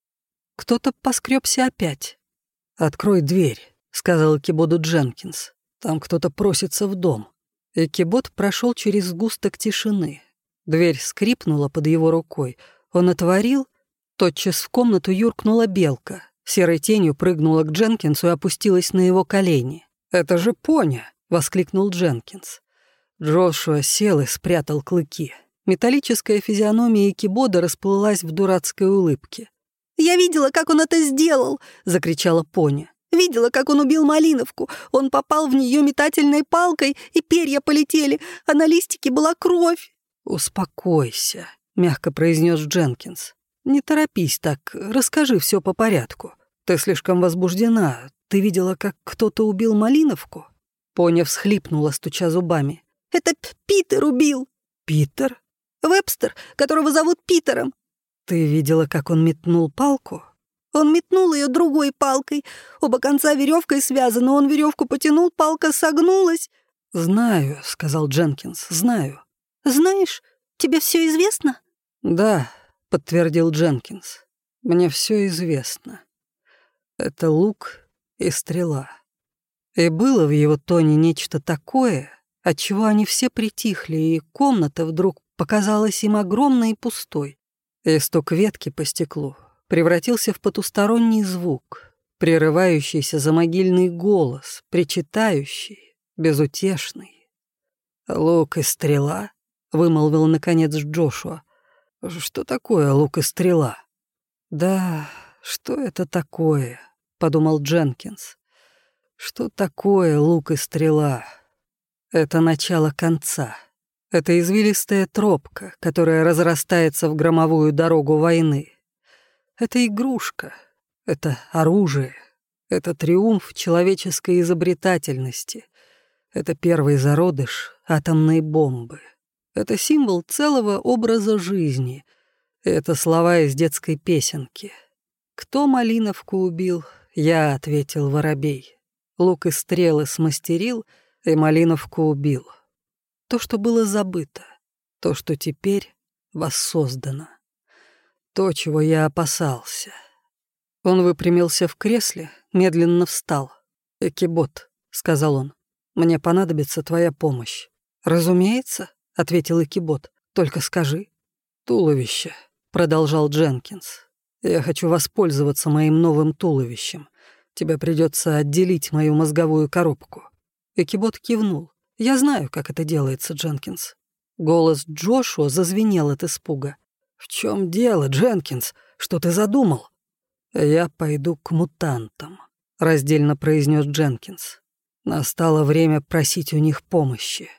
Кто-то поскребся опять. «Открой дверь», — сказал Икиботу Дженкинс. «Там кто-то просится в дом». Икибот прошел через сгусток тишины. Дверь скрипнула под его рукой. Он отворил. Тотчас в комнату юркнула белка. Серой тенью прыгнула к Дженкинсу и опустилась на его колени. «Это же Поня!» — воскликнул Дженкинс. Джошуа сел и спрятал клыки. Металлическая физиономия Икибода расплылась в дурацкой улыбке. «Я видела, как он это сделал!» — закричала Поня. «Видела, как он убил Малиновку. Он попал в нее метательной палкой, и перья полетели, а на листике была кровь». «Успокойся», — мягко произнес Дженкинс. «Не торопись так, расскажи все по порядку. Ты слишком возбуждена. Ты видела, как кто-то убил Малиновку?» Поня всхлипнула, стуча зубами. «Это Питер убил». «Питер?» «Вебстер, которого зовут Питером». «Ты видела, как он метнул палку?» «Он метнул ее другой палкой. Оба конца веревкой связаны. Он веревку потянул, палка согнулась». «Знаю», — сказал Дженкинс, — «знаю». «Знаешь, тебе все известно?» «Да», — подтвердил Дженкинс. «Мне все известно. Это лук и стрела». И было в его тоне нечто такое, отчего они все притихли, и комната вдруг показалась им огромной и пустой. И стук ветки по стеклу превратился в потусторонний звук, прерывающийся за могильный голос, причитающий, безутешный. «Лук и стрела», — вымолвил наконец Джошуа. Что такое лук и стрела?» «Да, что это такое?» — подумал Дженкинс. «Что такое лук и стрела? Это начало конца. Это извилистая тропка, которая разрастается в громовую дорогу войны. Это игрушка, это оружие, это триумф человеческой изобретательности, это первый зародыш атомной бомбы, это символ целого образа жизни, это слова из детской песенки. «Кто Малиновку убил?» — я, — ответил воробей. «Лук и стрелы смастерил, и Малиновку убил». То, что было забыто, то, что теперь воссоздано. То, чего я опасался. Он выпрямился в кресле, медленно встал. «Экибот», — сказал он, — «мне понадобится твоя помощь». «Разумеется», — ответил Экибот, — «только скажи». «Туловище», — продолжал Дженкинс. «Я хочу воспользоваться моим новым туловищем. Тебе придется отделить мою мозговую коробку». Экибот кивнул. «Я знаю, как это делается, Дженкинс». Голос Джошуа зазвенел от испуга. «В чем дело, Дженкинс? Что ты задумал?» «Я пойду к мутантам», — раздельно произнес Дженкинс. «Настало время просить у них помощи».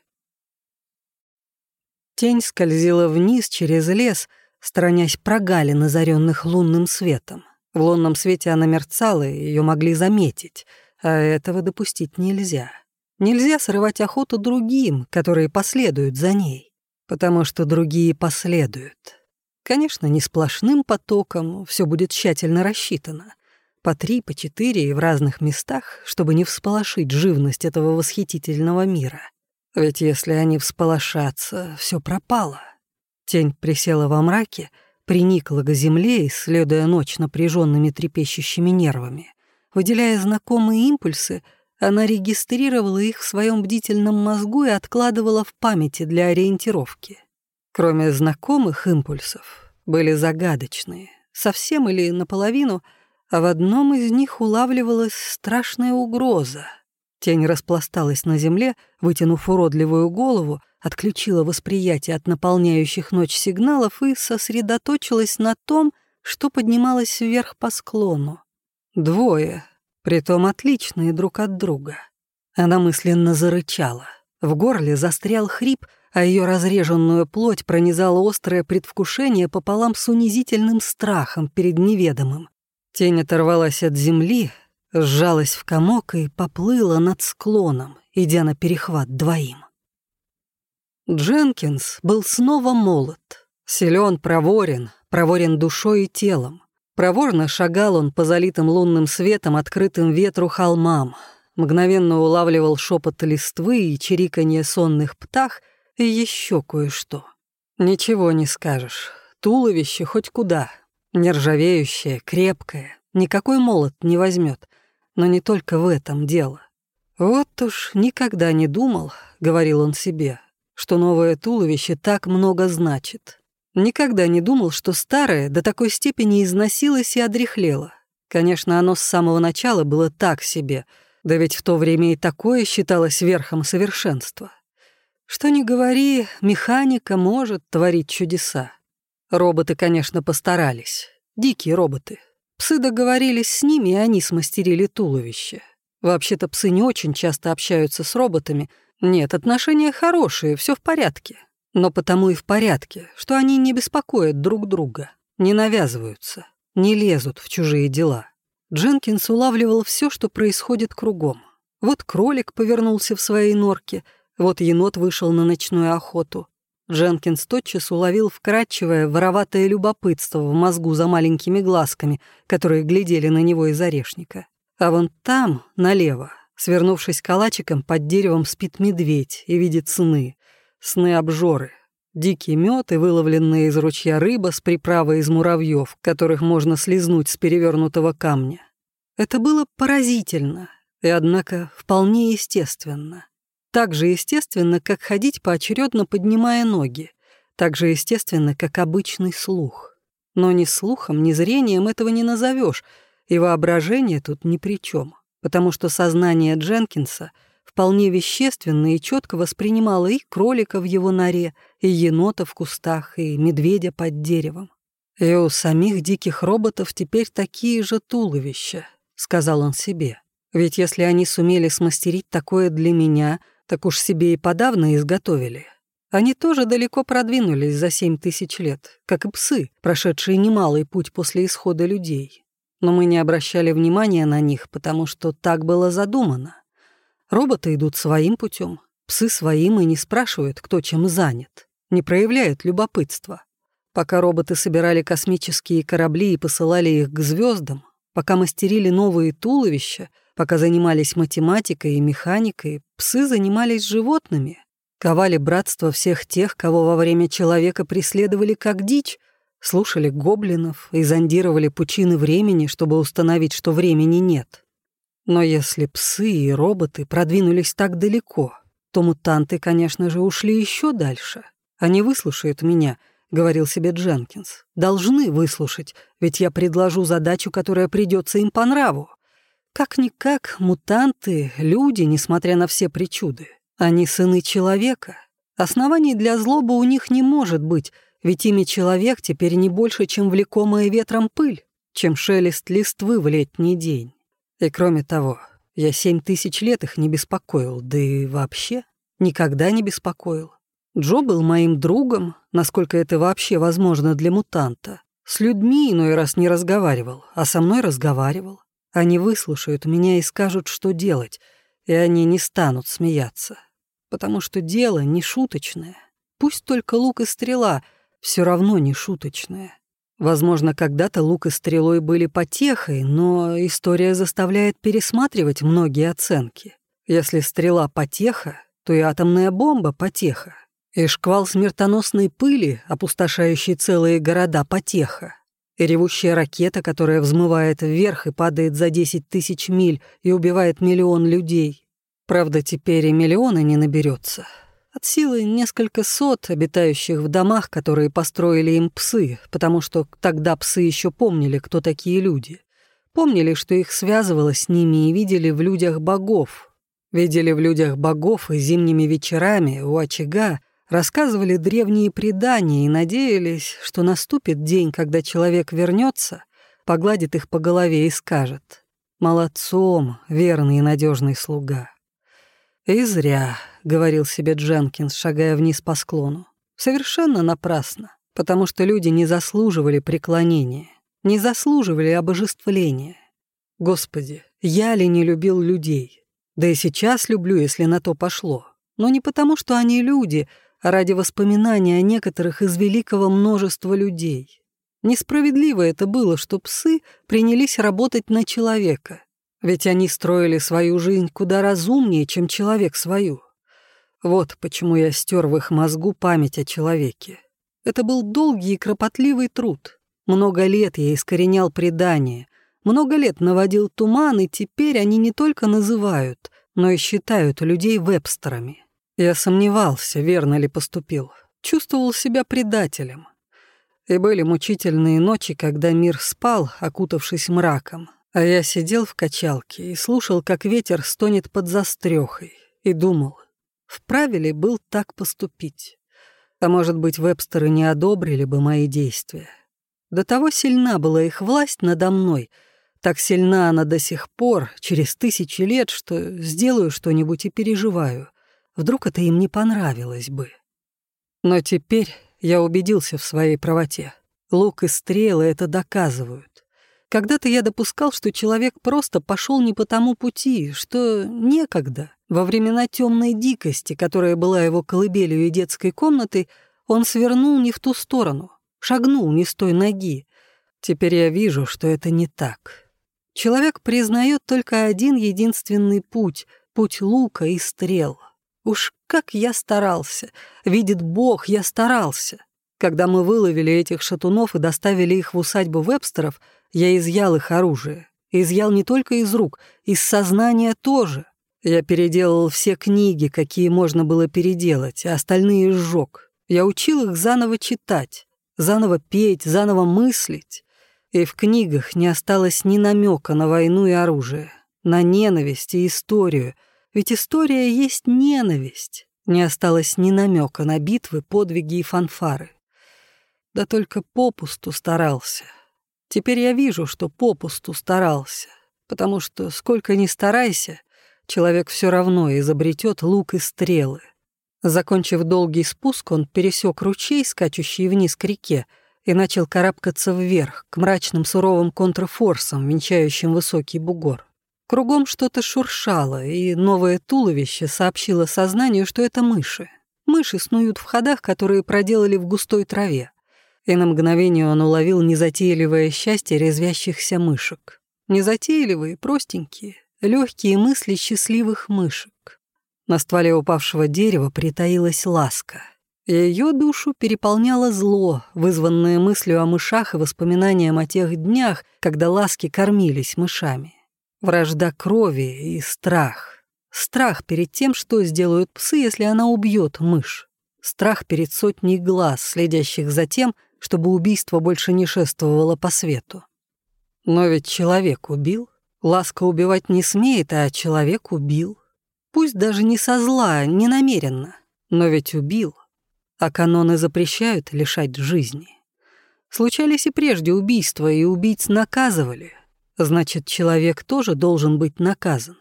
Тень скользила вниз через лес, сторонясь прогалин, озаренных лунным светом. В лунном свете она мерцала, и ее могли заметить, а этого допустить нельзя. Нельзя срывать охоту другим, которые последуют за ней, потому что другие последуют. Конечно, не сплошным потоком, все будет тщательно рассчитано. По 3, по 4 и в разных местах, чтобы не всполошить живность этого восхитительного мира. Ведь если они всполошатся, все пропало. Тень присела во мраке, приникла к земле, исследуя ночь напряженными трепещущими нервами. Выделяя знакомые импульсы, она регистрировала их в своем бдительном мозгу и откладывала в памяти для ориентировки. Кроме знакомых импульсов, были загадочные, совсем или наполовину, а в одном из них улавливалась страшная угроза. Тень распласталась на земле, вытянув уродливую голову, отключила восприятие от наполняющих ночь сигналов и сосредоточилась на том, что поднималось вверх по склону. Двое, притом отличные друг от друга. Она мысленно зарычала. В горле застрял хрип, а ее разреженную плоть пронизало острое предвкушение пополам с унизительным страхом перед неведомым. Тень оторвалась от земли, сжалась в комок и поплыла над склоном, идя на перехват двоим. Дженкинс был снова молод, силен, проворен душой и телом. Проворно шагал он по залитым лунным светом открытым ветру холмам, мгновенно улавливал шепот листвы и чириканье сонных птах и еще кое-что. Ничего не скажешь, туловище хоть куда, нержавеющее, крепкое, никакой молот не возьмет, но не только в этом дело. «Вот уж никогда не думал, — говорил он себе, — что новое туловище так много значит. Никогда не думал, что старое до такой степени износилось и одряхлело. Конечно, оно с самого начала было так себе, да ведь в то время и такое считалось верхом совершенства. Что ни говори, механика может творить чудеса. Роботы, конечно, постарались. Дикие роботы. Псы договорились с ними, и они смастерили туловище. Вообще-то псы не очень часто общаются с роботами. Нет, отношения хорошие, все в порядке. Но потому и в порядке, что они не беспокоят друг друга, не навязываются, не лезут в чужие дела. Дженкинс улавливал все, что происходит кругом. Вот кролик повернулся в своей норке, вот енот вышел на ночную охоту. Дженкинс тотчас уловил вкрадчивое, вороватое любопытство в мозгу за маленькими глазками, которые глядели на него из орешника. А вон там, налево, свернувшись калачиком, под деревом спит медведь и видит сны. Сны-обжоры, дикий мед и выловленная из ручья рыба с приправой из муравьев, которых можно слизнуть с перевернутого камня. Это было поразительно и, однако, вполне естественно. Так же естественно, как ходить поочередно поднимая ноги, так же естественно, как обычный слух. Но ни слухом, ни зрением этого не назовешь, и воображение тут ни при чем, потому что сознание Дженкинса вполне вещественно и четко воспринимала и кролика в его норе, и енота в кустах, и медведя под деревом. «И у самих диких роботов теперь такие же туловища», — сказал он себе. «Ведь если они сумели смастерить такое для меня, так уж себе и подавно изготовили. Они тоже далеко продвинулись за 7000 лет, как и псы, прошедшие немалый путь после исхода людей. Но мы не обращали внимания на них, потому что так было задумано. Роботы идут своим путем, псы своим и не спрашивают, кто чем занят, не проявляют любопытства. Пока роботы собирали космические корабли и посылали их к звездам, пока мастерили новые туловища, пока занимались математикой и механикой, псы занимались животными, ковали братство всех тех, кого во время человека преследовали как дичь, слушали гоблинов и зондировали пучины времени, чтобы установить, что времени нет. Но если псы и роботы продвинулись так далеко, то мутанты, конечно же, ушли еще дальше. Они выслушают меня, — говорил себе Дженкинс. «Должны выслушать, ведь я предложу задачу, которая придется им по нраву. Как-никак, мутанты — люди, несмотря на все причуды. Они сыны человека. Оснований для злобы у них не может быть, ведь ими человек теперь не больше, чем влекомая ветром пыль, чем шелест листвы в летний день. И кроме того, я 7000 лет их не беспокоил, да и вообще никогда не беспокоил. Джо был моим другом, насколько это вообще возможно для мутанта. С людьми иной раз не разговаривал, а со мной разговаривал. Они выслушают меня и скажут, что делать, и они не станут смеяться. Потому что дело не шуточное. Пусть только лук и стрела, все равно не шуточное. Возможно, когда-то лук и стрелой были потехой, но история заставляет пересматривать многие оценки. Если стрела потеха, то и атомная бомба потеха. И шквал смертоносной пыли, опустошающий целые города, потеха. И ревущая ракета, которая взмывает вверх и падает за 10 000 миль и убивает 1 000 000 людей. Правда, теперь и миллиона не наберется. От силы несколько сот, обитающих в домах, которые построили им псы, потому что тогда псы еще помнили, кто такие люди. Помнили, что их связывало с ними, и видели в людях богов. Видели в людях богов и зимними вечерами у очага рассказывали древние предания и надеялись, что наступит день, когда человек вернется, погладит их по голове и скажет: «Молодцом, верный и надежный слуга». «И зря», — говорил себе Дженкинс, шагая вниз по склону. «Совершенно напрасно, потому что люди не заслуживали преклонения, не заслуживали обожествления. Господи, я ли не любил людей? Да и сейчас люблю, если на то пошло. Но не потому, что они люди, а ради воспоминания о некоторых из великого множества людей. Несправедливо это было, что псы принялись работать на человека, ведь они строили свою жизнь куда разумнее, чем человек свою. Вот почему я стер в их мозгу память о человеке. Это был долгий и кропотливый труд. Много лет я искоренял предания, много лет наводил туман, и теперь они не только называют, но и считают людей вебстерами. Я сомневался, верно ли поступил, чувствовал себя предателем. И были мучительные ночи, когда мир спал, окутавшись мраком, а я сидел в качалке и слушал, как ветер стонет под застрёхой, и думал, вправе ли был так поступить. А может быть, вебстеры не одобрили бы мои действия. До того сильна была их власть надо мной, так сильна она до сих пор, через 1000 лет, что сделаю что-нибудь и переживаю. Вдруг это им не понравилось бы. Но теперь я убедился в своей правоте. Лук и стрелы это доказывают. Когда-то я допускал, что человек просто пошел не по тому пути, что некогда, во времена темной дикости, которая была его колыбелью и детской комнатой, он свернул не в ту сторону, шагнул не с той ноги. Теперь я вижу, что это не так. Человек признает только один единственный путь — путь лука и стрел. Уж как я старался! Видит Бог, я старался! Когда мы выловили этих шатунов и доставили их в усадьбу вебстеров, я изъял их оружие. Изъял не только из рук, из сознания тоже. Я переделал все книги, какие можно было переделать, а остальные сжег. Я учил их заново читать, заново петь, заново мыслить. И в книгах не осталось ни намека на войну и оружие, на ненависть и историю, Ведь история есть ненависть. Не осталось ни намека на битвы, подвиги и фанфары. Да только попусту старался. Теперь я вижу, что попусту старался, потому что, сколько ни старайся, человек все равно изобретет лук и стрелы. Закончив долгий спуск, он пересек ручей, скачущий вниз к реке, и начал карабкаться вверх, к мрачным суровым контрфорсам, венчающим высокий бугор. Кругом что-то шуршало, и новое туловище сообщило сознанию, что это мыши. Мыши снуют в ходах, которые проделали в густой траве. И на мгновение он уловил незатейливое счастье резвящихся мышек. Незатейливые, простенькие, легкие мысли счастливых мышек. На стволе упавшего дерева притаилась ласка. Ее душу переполняло зло, вызванное мыслью о мышах и воспоминанием о тех днях, когда ласки кормились мышами. Вражда крови и страх. Страх перед тем, что сделают псы, если она убьет мышь. Страх перед сотней глаз, следящих за тем, чтобы убийство больше не шествовало по свету. Но ведь человек убил. Ласка убивать не смеет, а человек убил. Пусть даже не со зла, не намеренно, но ведь убил. А каноны запрещают лишать жизни. Случались и прежде убийства, и убийц наказывали. Значит, человек тоже должен быть наказан.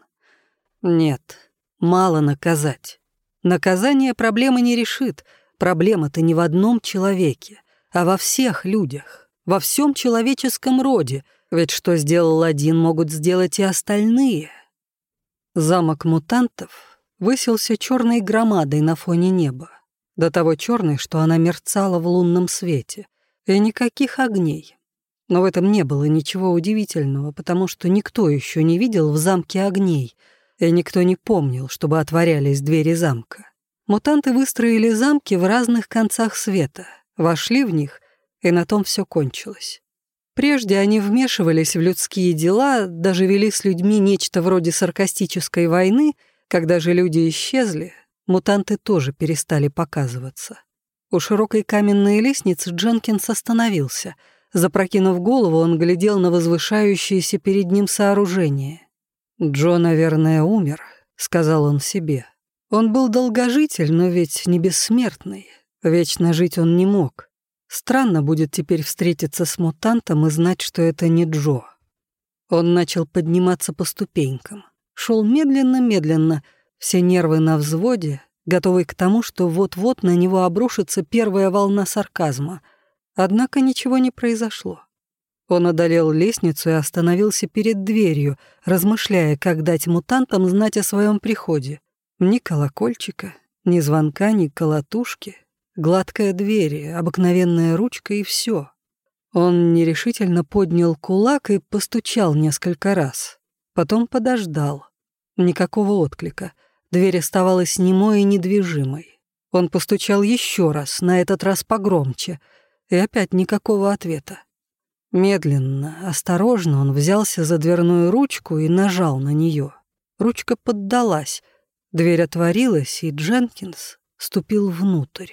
Нет, мало наказать. Наказание проблемы не решит. Проблема-то не в одном человеке, а во всех людях, во всем человеческом роде, ведь что сделал один, могут сделать и остальные. Замок мутантов высился черной громадой на фоне неба, до того черной, что она мерцала в лунном свете, и никаких огней. Но в этом не было ничего удивительного, потому что никто еще не видел в замке огней, и никто не помнил, чтобы отворялись двери замка. Мутанты выстроили замки в разных концах света, вошли в них, и на том все кончилось. Прежде они вмешивались в людские дела, даже вели с людьми нечто вроде саркастической войны. Когда же люди исчезли, мутанты тоже перестали показываться. У широкой каменной лестницы Дженкинс остановился. Запрокинув голову, он глядел на возвышающееся перед ним сооружение. «Джо, наверное, умер», — сказал он себе. Он был долгожитель, но ведь не бессмертный. Вечно жить он не мог. Странно будет теперь встретиться с мутантом и знать, что это не Джо. Он начал подниматься по ступенькам. Шел медленно-медленно, все нервы на взводе, готовый к тому, что вот-вот на него обрушится первая волна сарказма. Однако ничего не произошло. Он одолел лестницу и остановился перед дверью, размышляя, как дать мутантам знать о своем приходе. Ни колокольчика, ни звонка, ни колотушки. Гладкая дверь, обыкновенная ручка и все. Он нерешительно поднял кулак и постучал несколько раз. Потом подождал. Никакого отклика. Дверь оставалась немой и недвижимой. Он постучал еще раз, на этот раз погромче, и опять никакого ответа. Медленно, осторожно он взялся за дверную ручку и нажал на нее. Ручка поддалась, дверь отворилась, и Дженкинс ступил внутрь.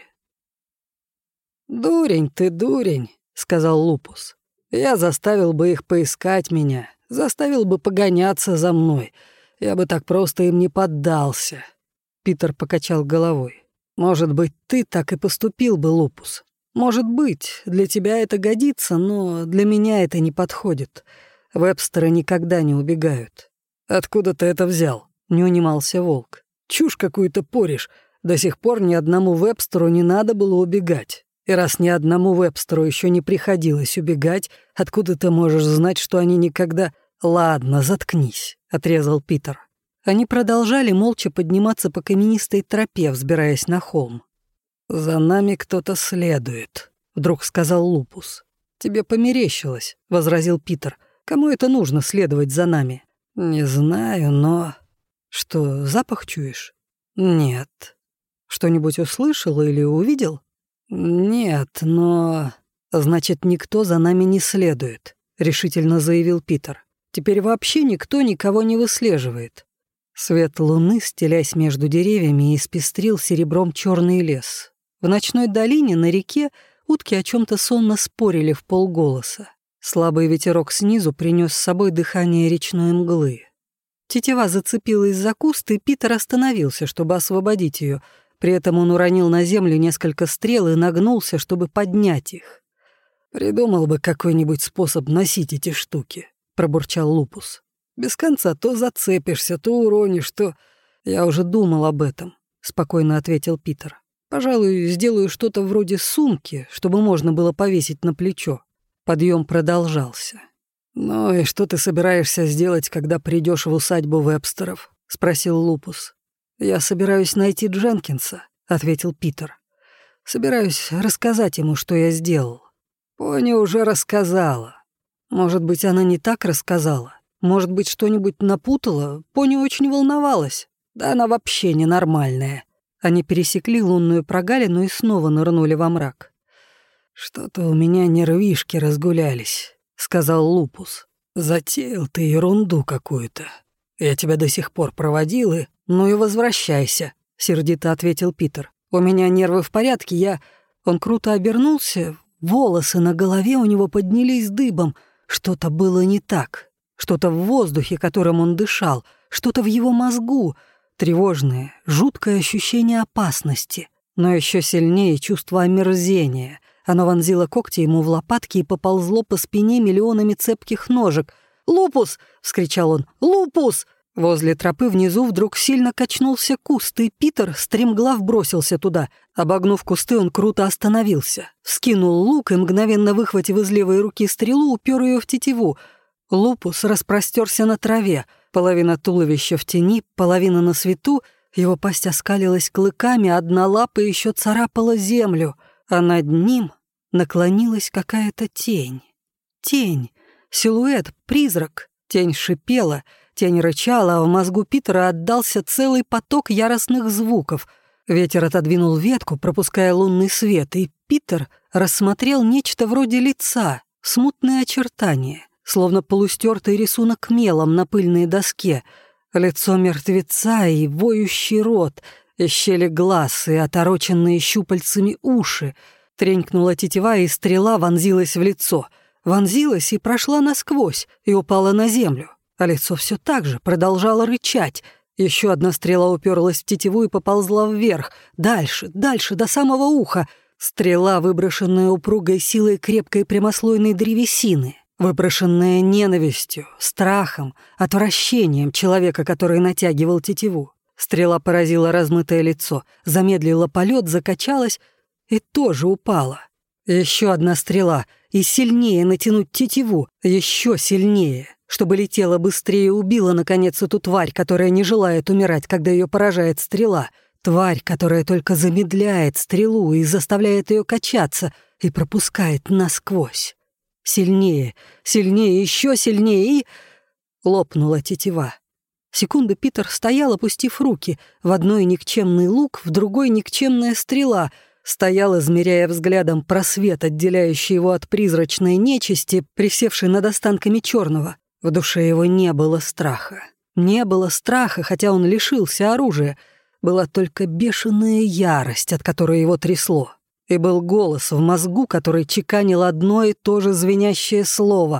«Дурень ты, дурень», — сказал Лупус. «Я заставил бы их поискать меня, заставил бы погоняться за мной. Я бы так просто им не поддался». Питер покачал головой. «Может быть, ты так и поступил бы, Лупус. Может быть, для тебя это годится, но для меня это не подходит. Вебстеры никогда не убегают». «Откуда ты это взял?» — не унимался Волк. «Чушь какую-то поришь. До сих пор ни одному Вебстеру не надо было убегать. И раз ни одному Вебстеру еще не приходилось убегать, откуда ты можешь знать, что они никогда...» «Ладно, заткнись», — отрезал Питер. Они продолжали молча подниматься по каменистой тропе, взбираясь на холм. «За нами кто-то следует», — вдруг сказал Лупус. «Тебе померещилось», — возразил Питер. «Кому это нужно следовать за нами?» «Не знаю, но...» «Что, запах чуешь?» «Нет». «Что-нибудь услышал или увидел?» «Нет, но...» «Значит, никто за нами не следует», — решительно заявил Питер. «Теперь вообще никто никого не выслеживает». Свет луны, стелясь между деревьями, испестрил серебром черный лес. В ночной долине на реке утки о чем-то сонно спорили вполголоса. Слабый ветерок снизу принес с собой дыхание речной мглы. Тетива зацепилась за куст, и Питер остановился, чтобы освободить ее. При этом он уронил на землю несколько стрел и нагнулся, чтобы поднять их. «Придумал бы какой-нибудь способ носить эти штуки», — пробурчал Лупус. «Без конца то зацепишься, то уронишь, то...» «Я уже думал об этом», — спокойно ответил Питер. «Пожалуй, сделаю что-то вроде сумки, чтобы можно было повесить на плечо». Подъем продолжался. «Ну и что ты собираешься сделать, когда придешь в усадьбу Вебстеров?» — спросил Лупус. «Я собираюсь найти Дженкинса», — ответил Питер. «Собираюсь рассказать ему, что я сделал». «Пони уже рассказала». «Может быть, она не так рассказала? Может быть, что-нибудь напутала? Пони очень волновалась. Да она вообще ненормальная». Они пересекли лунную прогалину и снова нырнули во мрак. «Что-то у меня нервишки разгулялись», — сказал Лупус. «Затеял ты ерунду какую-то. Я тебя до сих пор проводил и... Ну и возвращайся», — сердито ответил Питер. «У меня нервы в порядке, я...» Он круто обернулся, волосы на голове у него поднялись дыбом. Что-то было не так. Что-то в воздухе, которым он дышал, что-то в его мозгу. Тревожное, жуткое ощущение опасности, но еще сильнее чувство омерзения. Оно вонзило когти ему в лопатки и поползло по спине миллионами цепких ножек. «Лупус!» — вскричал он. «Лупус!» Возле тропы внизу вдруг сильно качнулся куст, и Питер стремглав бросился туда. Обогнув кусты, он круто остановился. Вскинул лук и, мгновенно выхватив из левой руки стрелу, упер ее в тетиву. Лупус распростерся на траве. Половина туловища в тени, половина на свету. Его пасть оскалилась клыками, одна лапа еще царапала землю. А над ним наклонилась какая-то тень. Тень, силуэт, призрак. Тень шипела, тень рычала, а в мозгу Питера отдался целый поток яростных звуков. Ветер отодвинул ветку, пропуская лунный свет, и Питер рассмотрел нечто вроде лица, смутные очертания, словно полустертый рисунок мелом на пыльной доске, лицо мертвеца и воющий рот, и щели глаз, и отороченные щупальцами уши. Тренькнула тетива, и стрела вонзилась в лицо. Вонзилась и прошла насквозь, и упала на землю. А лицо все так же продолжало рычать. Еще одна стрела уперлась в тетиву и поползла вверх. Дальше, дальше, до самого уха. Стрела, выброшенная упругой силой крепкой прямослойной древесины, выброшенная ненавистью, страхом, отвращением человека, который натягивал тетиву. Стрела поразила размытое лицо, замедлила полет, закачалась и тоже упала. Еще одна стрела, и сильнее натянуть тетиву, еще сильнее, чтобы летела быстрее и убила, наконец, эту тварь, которая не желает умирать, когда ее поражает стрела. Тварь, которая только замедляет стрелу и заставляет ее качаться и пропускает насквозь. Сильнее, сильнее, еще сильнее, и... Лопнула тетива. Секунду Питер стоял, опустив руки. В одной никчемный лук, в другой никчемная стрела. Стоял, измеряя взглядом просвет, отделяющий его от призрачной нечисти, присевшей над останками черного. В душе его не было страха. Не было страха, хотя он лишился оружия. Была только бешеная ярость, от которой его трясло. И был голос в мозгу, который чеканил одно и то же звенящее слово: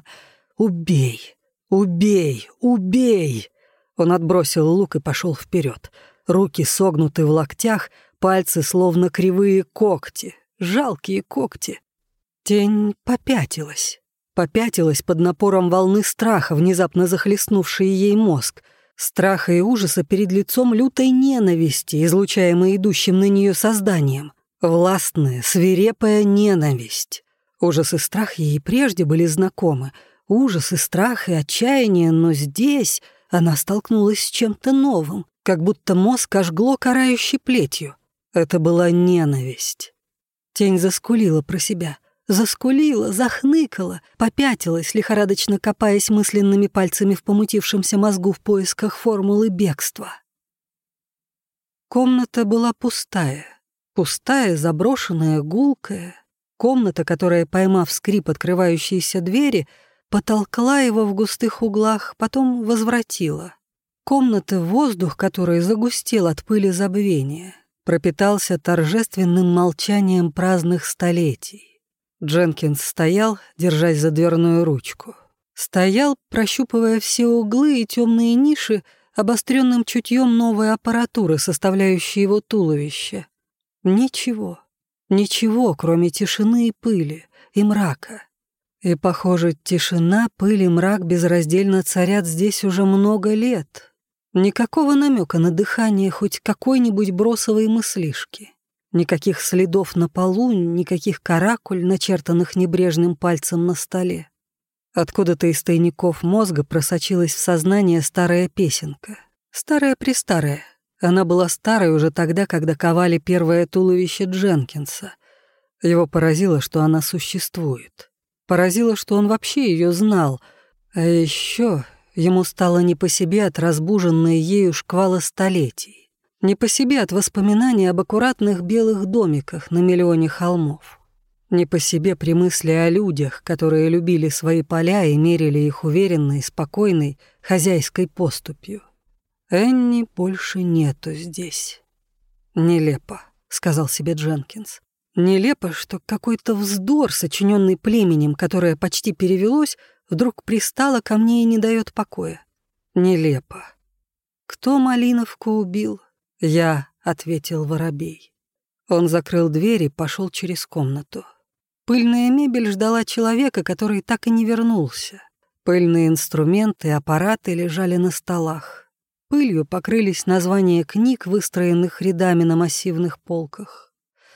«Убей! Убей! Убей!» Он отбросил лук и пошел вперед. Руки согнуты в локтях, пальцы словно кривые когти, жалкие когти. Тень попятилась. Попятилась под напором волны страха, внезапно захлестнувшей ей мозг. Страха и ужаса перед лицом лютой ненависти, излучаемой идущим на нее созданием. Властная, свирепая ненависть. Ужас и страх ей прежде были знакомы. Ужас и страх и отчаяние, но здесь она столкнулась с чем-то новым, как будто мозг ожгло карающей плетью. Это была ненависть. Тень заскулила про себя. Заскулила, захныкала, попятилась, лихорадочно копаясь мысленными пальцами в помутившемся мозгу в поисках формулы бегства. Комната была пустая. Пустая, заброшенная, гулкая. Комната, которая, поймав скрип открывающейся двери, потолкла его в густых углах, потом возвратила. Комната, воздух которой загустел от пыли забвения, пропитался торжественным молчанием праздных столетий. Дженкинс стоял, держась за дверную ручку. Стоял, прощупывая все углы и темные ниши, обостренным чутьем новой аппаратуры, составляющей его туловище. Ничего, ничего, кроме тишины и пыли, и мрака. И, похоже, тишина, пыль и мрак безраздельно царят здесь уже много лет. Никакого намека на дыхание хоть какой-нибудь бросовой мыслишки. Никаких следов на полу, никаких каракуль, начертанных небрежным пальцем на столе. Откуда-то из тайников мозга просочилась в сознание старая песенка. Старая-престарая. Она была старой уже тогда, когда ковали первое туловище Дженкинса. Его поразило, что она существует. Поразило, что он вообще ее знал. А еще ему стало не по себе от разбуженной ею шквала столетий. Не по себе от воспоминаний об аккуратных белых домиках на миллионе холмов. Не по себе при мысли о людях, которые любили свои поля и мерили их уверенной, спокойной, хозяйской поступью. Энни больше нету здесь. «Нелепо», — сказал себе Дженкинс. «Нелепо, что какой-то вздор, сочиненный племенем, которое почти перевелось, вдруг пристало ко мне и не дает покоя. Нелепо. Кто Малиновку убил?» «Я», — ответил воробей. Он закрыл дверь и пошел через комнату. Пыльная мебель ждала человека, который так и не вернулся. Пыльные инструменты и аппараты лежали на столах. Пылью покрылись названия книг, выстроенных рядами на массивных полках.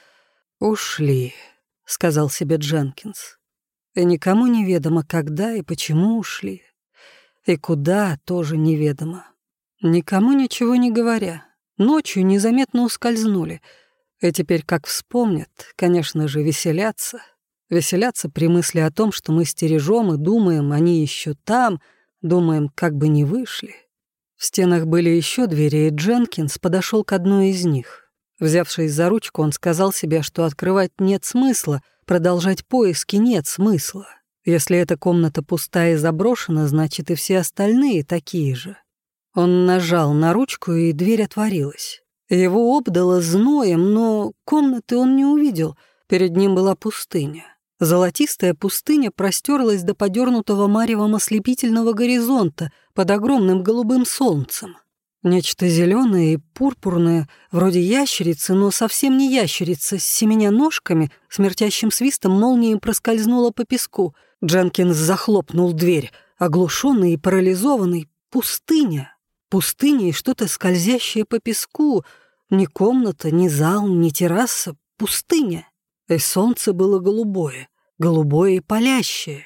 «Ушли», — сказал себе Дженкинс. И никому неведомо, когда и почему ушли. И куда, тоже неведомо. Никому ничего не говоря. Ночью незаметно ускользнули. И теперь, как вспомнят, конечно же, веселятся. Веселятся при мысли о том, что мы стережем и думаем, они еще там, думаем, как бы не вышли. В стенах были еще двери, и Дженкинс подошел к одной из них. Взявшись за ручку, он сказал себе, что открывать нет смысла, продолжать поиски нет смысла. Если эта комната пустая и заброшена, значит и все остальные такие же. Он нажал на ручку, и дверь отворилась. Его обдало зноем, но комнаты он не увидел. Перед ним была пустыня. Золотистая пустыня простерлась до подернутого маревом ослепительного горизонта под огромным голубым солнцем. Нечто зеленое и пурпурное, вроде ящерицы, но совсем не ящерица, с семеня ножками, смертящим свистом молнией проскользнула по песку. Дженкинс захлопнул дверь, оглушенный и парализованный. Пустыня. Пустыня и что-то скользящее по песку. Ни комната, ни зал, ни терраса. Пустыня. И солнце было голубое. Голубое и палящее.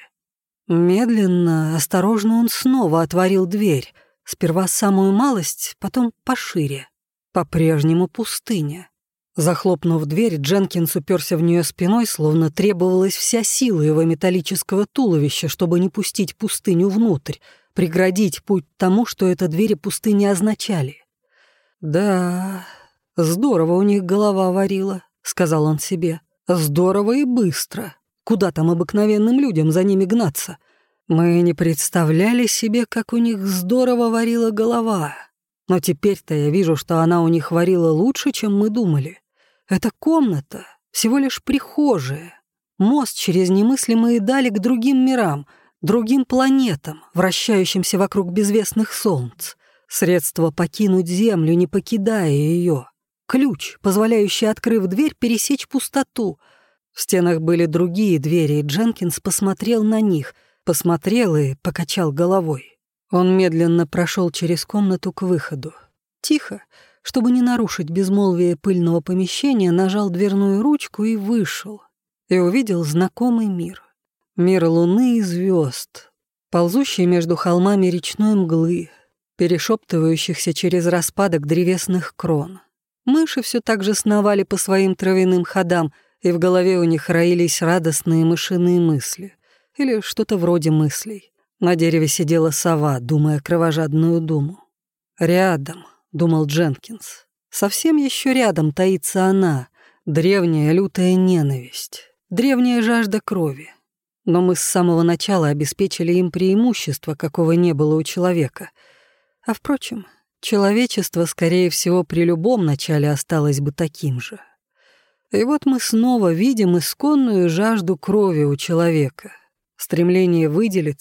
Медленно, осторожно он снова отворил дверь. Сперва самую малость, потом пошире. По-прежнему пустыня. Захлопнув дверь, Дженкинс уперся в нее спиной, словно требовалась вся сила его металлического туловища, чтобы не пустить пустыню внутрь, преградить путь тому, что эта дверь и пустыня означали. «Да, здорово у них голова варила», — сказал он себе. «Здорово и быстро. Куда там обыкновенным людям за ними гнаться? Мы не представляли себе, как у них здорово варила голова. Но теперь-то я вижу, что она у них варила лучше, чем мы думали. Эта комната всего лишь прихожая, мост через немыслимые дали к другим мирам, другим планетам, вращающимся вокруг безвестных солнц. Средство покинуть Землю, не покидая ее. Ключ, позволяющий, открыв дверь, пересечь пустоту. В стенах были другие двери, и Дженкинс посмотрел на них, посмотрел и покачал головой. Он медленно прошел через комнату к выходу. Тихо, чтобы не нарушить безмолвие пыльного помещения, нажал дверную ручку и вышел. И увидел знакомый мир. Мир луны и звезд, ползущий между холмами речной мглы, перешептывающихся через распадок древесных крон. Мыши все так же сновали по своим травяным ходам, и в голове у них роились радостные мышиные мысли. Или что-то вроде мыслей. На дереве сидела сова, думая кровожадную думу. «Рядом», — думал Дженкинс, — «совсем еще рядом таится она, древняя лютая ненависть, древняя жажда крови. Но мы с самого начала обеспечили им преимущество, какого не было у человека. А впрочем, человечество, скорее всего, при любом начале осталось бы таким же. И вот мы снова видим исконную жажду крови у человека, стремление выделиться,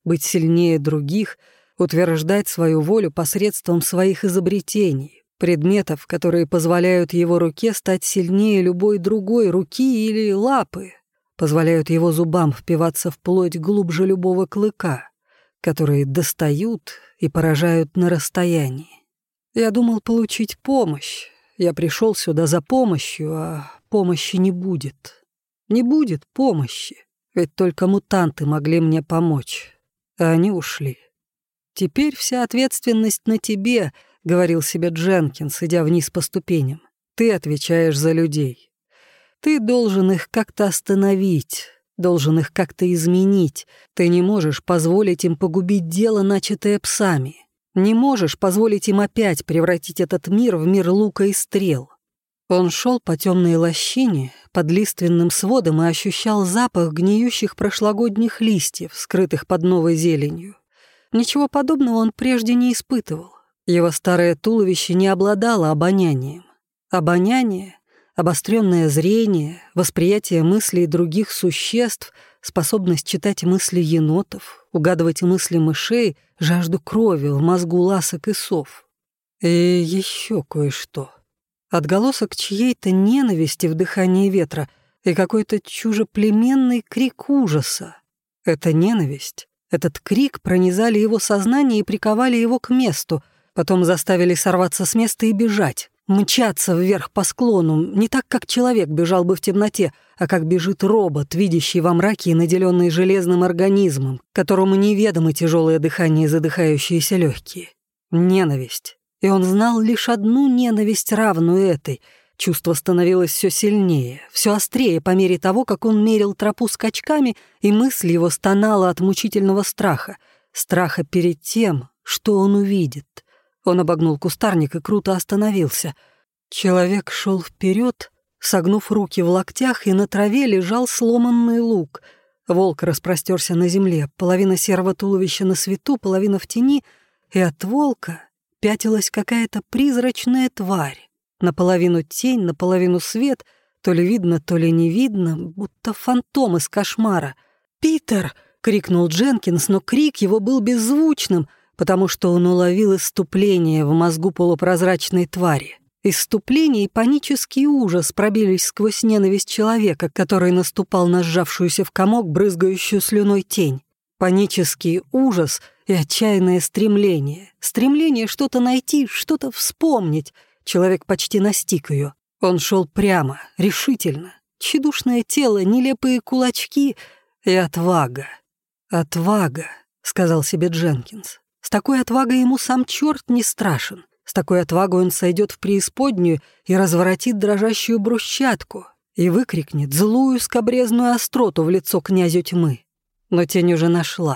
быть сильнее других, утверждать свою волю посредством своих изобретений, предметов, которые позволяют его руке стать сильнее любой другой руки или лапы, позволяют его зубам впиваться в плоть глубже любого клыка, которые достают и поражают на расстоянии. Я думал получить помощь. Я пришел сюда за помощью, а помощи не будет. Не будет помощи, ведь только мутанты могли мне помочь, а они ушли. «Теперь вся ответственность на тебе», — говорил себе Дженкинс, идя вниз по ступеням. «Ты отвечаешь за людей. Ты должен их как-то остановить, должен их как-то изменить. Ты не можешь позволить им погубить дело, начатое псами. Не можешь позволить им опять превратить этот мир в мир лука и стрел». Он шел по темной лощине, под лиственным сводом и ощущал запах гниющих прошлогодних листьев, скрытых под новой зеленью. Ничего подобного он прежде не испытывал. Его старое туловище не обладало обонянием. Обоняние, обостренное зрение, восприятие мыслей других существ, способность читать мысли енотов, угадывать мысли мышей, жажду крови в мозгу ласок и сов. И еще кое-что. Отголосок чьей-то ненависти в дыхании ветра и какой-то чужеплеменный крик ужаса. Эта ненависть, этот крик пронизали его сознание и приковали его к месту, потом заставили сорваться с места и бежать, мчаться вверх по склону, не так, как человек бежал бы в темноте, а как бежит робот, видящий во мраке и наделенный железным организмом, которому неведомо тяжелое дыхание и задыхающиеся легкие. Ненависть. И он знал лишь одну ненависть, равную этой. Чувство становилось все сильнее, все острее по мере того, как он мерил тропу скачками, и мысль его стонала от мучительного страха. Страха перед тем, что он увидит. Он обогнул кустарник и круто остановился. Человек шел вперед, согнув руки в локтях, и на траве лежал сломанный лук. Волк распростерся на земле, половина серого туловища на свету, половина в тени, и от волка пятилась какая-то призрачная тварь. Наполовину тень, наполовину свет, то ли видно, то ли не видно, будто фантом из кошмара. «Питер!» — крикнул Дженкинс, но крик его был беззвучным, потому что он уловил исступление в мозгу полупрозрачной твари. Исступление и панический ужас пробились сквозь ненависть человека, который наступал на сжавшуюся в комок, брызгающую слюной тень. Панический ужас и отчаянное стремление. Стремление что-то найти, что-то вспомнить. Человек почти настиг ее. Он шел прямо, решительно. Тщедушное тело, нелепые кулачки и отвага. «Отвага», — сказал себе Дженкинс. «С такой отвагой ему сам черт не страшен. С такой отвагой он сойдет в преисподнюю и разворотит дрожащую брусчатку и выкрикнет злую скабрезную остроту в лицо князю тьмы». Но тень уже нашла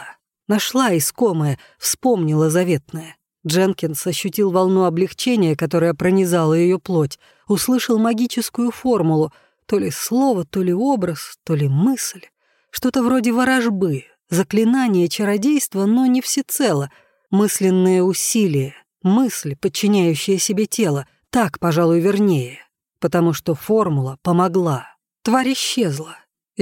искомое, вспомнила заветное. Дженкинс ощутил волну облегчения, которая пронизала ее плоть, услышал магическую формулу, то ли слово, то ли образ, то ли мысль. Что-то вроде ворожбы, заклинание, чародейство, но не всецело. Мысленное усилие, мысль, подчиняющая себе тело, так, пожалуй, вернее. Потому что формула помогла. Тварь исчезла,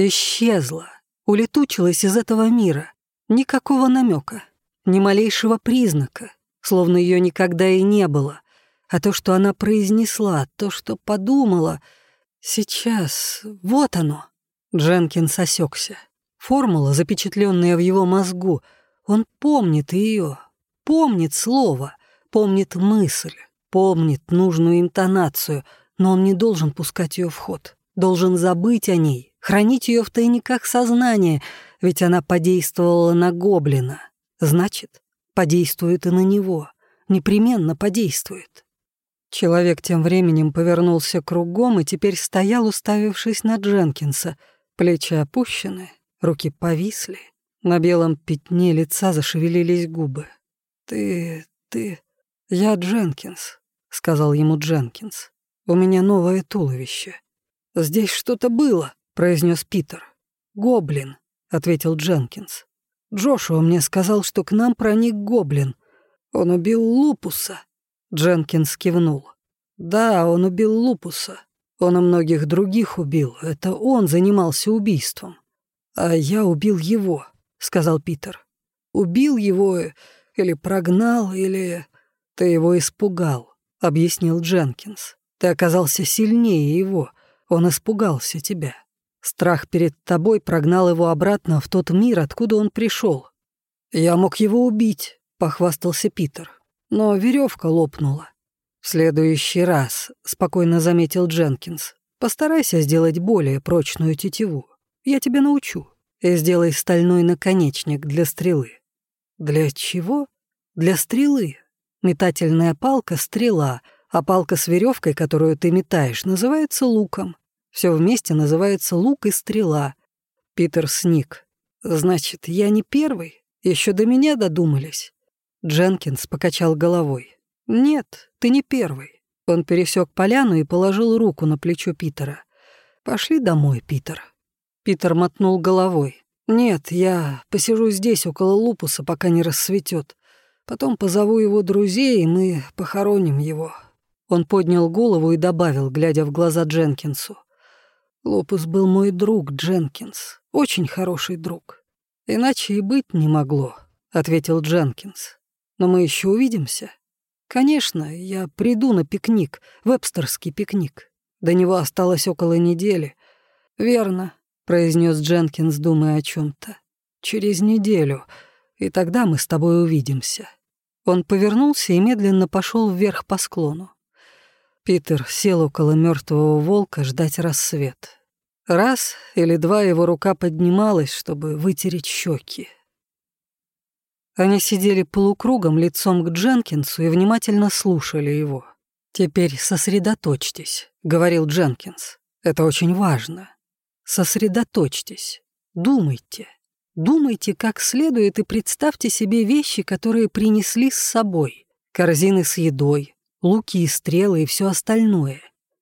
улетучилась из этого мира. Никакого намека, ни малейшего признака, словно ее никогда и не было. А то, что она произнесла, то, что подумала, сейчас, вот оно. Дженкинс осекся. Формула, запечатленная в его мозгу, он помнит ее, помнит слово, помнит мысль, помнит нужную интонацию, но он не должен пускать ее в ход, должен забыть о ней, хранить ее в тайниках сознания, ведь она подействовала на гоблина. Значит, подействует и на него, непременно подействует. Человек тем временем повернулся кругом и теперь стоял, уставившись на Дженкинса. Плечи опущены, руки повисли, на белом пятне лица зашевелились губы. «Ты... «Я Дженкинс», — сказал ему Дженкинс. «У меня новое туловище». «Здесь что-то было», — произнес Питер. «Гоблин», — ответил Дженкинс. «Джошуа мне сказал, что к нам проник гоблин. Он убил Лупуса». Дженкинс кивнул. «Да, он убил Лупуса. Он и многих других убил. Это он занимался убийством». «А я убил его», — сказал Питер. убил его или прогнал, или...» «Ты его испугал», — объяснил Дженкинс. «Ты оказался сильнее его. Он испугался тебя. Страх перед тобой прогнал его обратно в тот мир, откуда он пришел. Я мог его убить», — похвастался Питер. «Но веревка лопнула». «В следующий раз», — спокойно заметил Дженкинс, «постарайся сделать более прочную тетиву. Я тебя научу. И сделай стальной наконечник для стрелы». «Для чего?» «Для стрелы. Метательная палка — стрела, а палка с веревкой, которую ты метаешь, называется луком. Все вместе называется лук и стрела». Питер сник. «Значит, я не первый? Еще до меня додумались?» Дженкинс покачал головой. «Нет, ты не первый». Он пересек поляну и положил руку на плечо Питера. «Пошли домой, Питер». Питер мотнул головой. «Нет, я посижу здесь, около Лупуса, пока не рассветет. Потом позову его друзей, и мы похороним его». Он поднял голову и добавил, глядя в глаза Дженкинсу. «Лупус был мой друг, Дженкинс. Очень хороший друг». «Иначе и быть не могло», — ответил Дженкинс. «Но мы еще увидимся». «Конечно, я приду на пикник, вебстерский пикник. До него осталось около недели». «Верно», — произнес Дженкинс, думая о чем-то. «Через неделю, и тогда мы с тобой увидимся». Он повернулся и медленно пошел вверх по склону. Питер сел около мертвого волка ждать рассвет. Раз или два его рука поднималась, чтобы вытереть щеки. Они сидели полукругом лицом к Дженкинсу и внимательно слушали его. «Теперь сосредоточьтесь», — говорил Дженкинс. «Это очень важно. Сосредоточьтесь. Думайте. Думайте как следует и представьте себе вещи, которые принесли с собой. Корзины с едой, луки и стрелы и все остальное».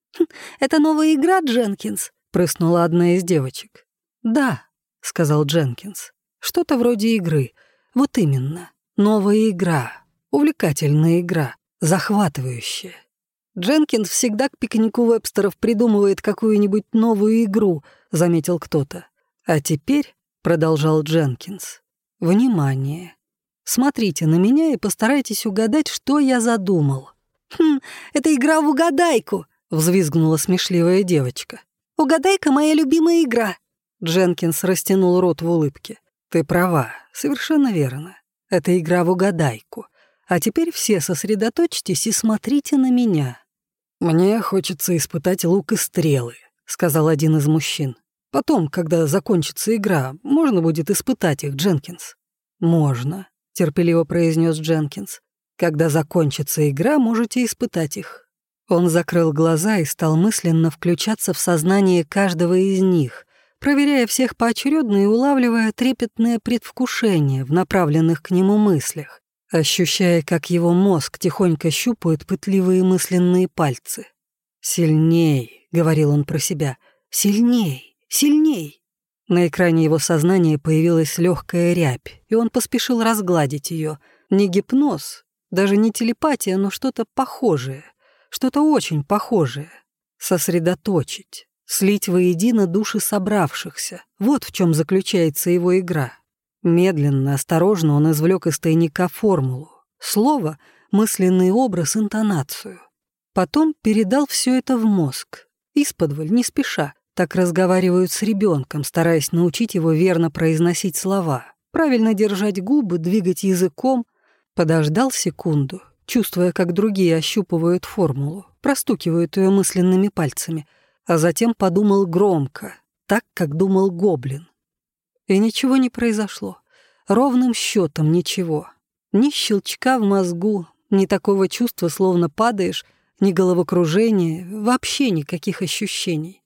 «Это новая игра, Дженкинс?» — прыснула одна из девочек. «Да», — сказал Дженкинс. «Что-то вроде игры. Вот именно. Новая игра. Увлекательная игра. Захватывающая». «Дженкинс всегда к пикнику Вебстеров придумывает какую-нибудь новую игру», — заметил кто-то. «А теперь», — продолжал Дженкинс, — «внимание. Смотрите на меня и постарайтесь угадать, что я задумал». «Это игра в угадайку», — взвизгнула смешливая девочка. «Угадайка — моя любимая игра». Дженкинс растянул рот в улыбке. «Ты права, совершенно верно. Это игра в угадайку. А теперь все сосредоточьтесь и смотрите на меня». «Мне хочется испытать лук и стрелы», — сказал один из мужчин. «Потом, когда закончится игра, можно будет испытать их, Дженкинс». «Можно», — терпеливо произнес Дженкинс. «Когда закончится игра, можете испытать их». Он закрыл глаза и стал мысленно включаться в сознание каждого из них, проверяя всех поочередно и улавливая трепетное предвкушение в направленных к нему мыслях, ощущая, как его мозг тихонько щупают пытливые мысленные пальцы. «Сильней», — говорил он про себя, — «сильней, сильней». На экране его сознания появилась легкая рябь, и он поспешил разгладить ее. Не гипноз, даже не телепатия, но что-то похожее, что-то очень похожее. Сосредоточить, слить воедино души собравшихся. Вот в чем заключается его игра. Медленно, осторожно он извлек из тайника формулу. Слово, мысленный образ, интонацию. Потом передал все это в мозг. Исподволь, не спеша. Так разговаривают с ребенком, стараясь научить его верно произносить слова, правильно держать губы, двигать языком. Подождал секунду, чувствуя, как другие ощупывают формулу, простукивают ее мысленными пальцами, а затем подумал громко, так, как думал гоблин. И ничего не произошло. Ровным счетом ничего. Ни щелчка в мозгу, ни такого чувства, словно падаешь, ни головокружения, вообще никаких ощущений.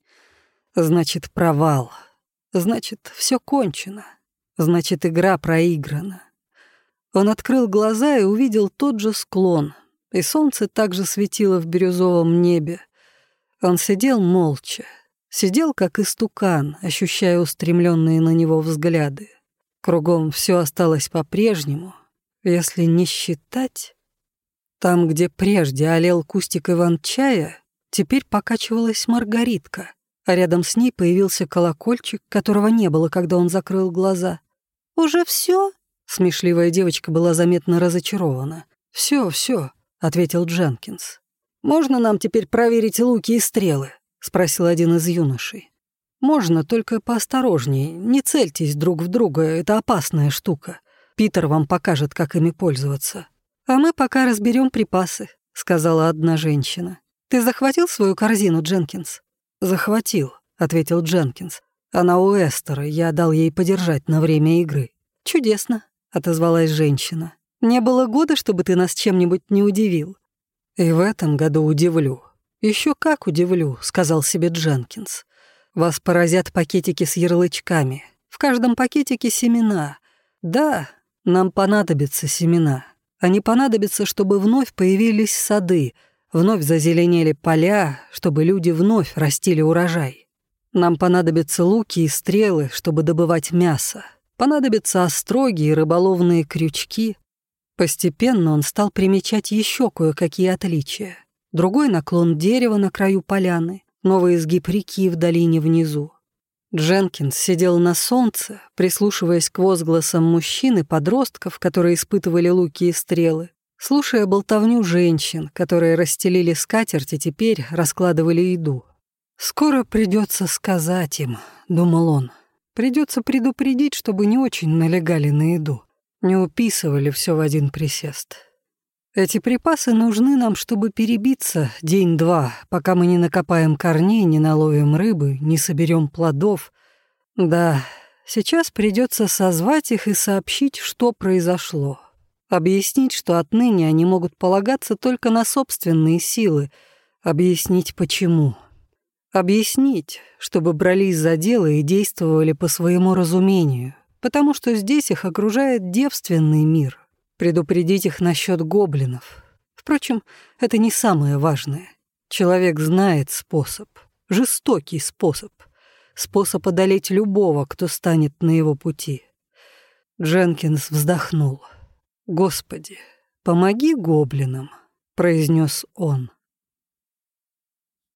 Значит, провал. Значит, все кончено. Значит, игра проиграна. Он открыл глаза и увидел тот же склон, и солнце также светило в бирюзовом небе. Он сидел молча, сидел как истукан, ощущая устремленные на него взгляды. Кругом все осталось по-прежнему, если не считать. Там, где прежде олел кустик иван-чая, теперь покачивалась маргаритка, а рядом с ней появился колокольчик, которого не было, когда он закрыл глаза. «Уже все? Смешливая девочка была заметно разочарована. «Всё», — ответил Дженкинс. «Можно нам теперь проверить луки и стрелы?» — спросил один из юношей. «Можно, только поосторожней. Не цельтесь друг в друга, это опасная штука. Питер вам покажет, как ими пользоваться». «А мы пока разберем припасы», — сказала одна женщина. «Ты захватил свою корзину, Дженкинс?» «Захватил», — ответил Дженкинс. «Она у Эстера, я дал ей подержать на время игры». «Чудесно», — отозвалась женщина. «Не было года, чтобы ты нас чем-нибудь не удивил». «И в этом году удивлю». «Еще как удивлю», — сказал себе Дженкинс. «Вас поразят пакетики с ярлычками. В каждом пакетике семена. Да, нам понадобятся семена. Они понадобятся, чтобы вновь появились сады, вновь зазеленели поля, чтобы люди вновь растили урожай. Нам понадобятся луки и стрелы, чтобы добывать мясо. Понадобятся остроги и рыболовные крючки». Постепенно он стал примечать еще кое-какие отличия. Другой наклон дерева на краю поляны, новый изгиб реки в долине внизу. Дженкинс сидел на солнце, прислушиваясь к возгласам мужчин и подростков, которые испытывали луки и стрелы, слушая болтовню женщин, которые расстелили скатерть и теперь раскладывали еду. «Скоро придется сказать им», — думал он. «Придется предупредить, чтобы не очень налегали на еду, не уписывали все в один присест. Эти припасы нужны нам, чтобы перебиться день-два, пока мы не накопаем корней, не наловим рыбы, не соберем плодов. Да, сейчас придется созвать их и сообщить, что произошло. Объяснить, что отныне они могут полагаться только на собственные силы. Объяснить, почему. Объяснить, чтобы брались за дело и действовали по своему разумению, потому что здесь их окружает девственный мир. Предупредить их насчет гоблинов. Впрочем, это не самое важное. Человек знает способ, жестокий способ, способ одолеть любого, кто станет на его пути. Дженкинс вздохнул. «Господи, помоги гоблинам», — произнес он.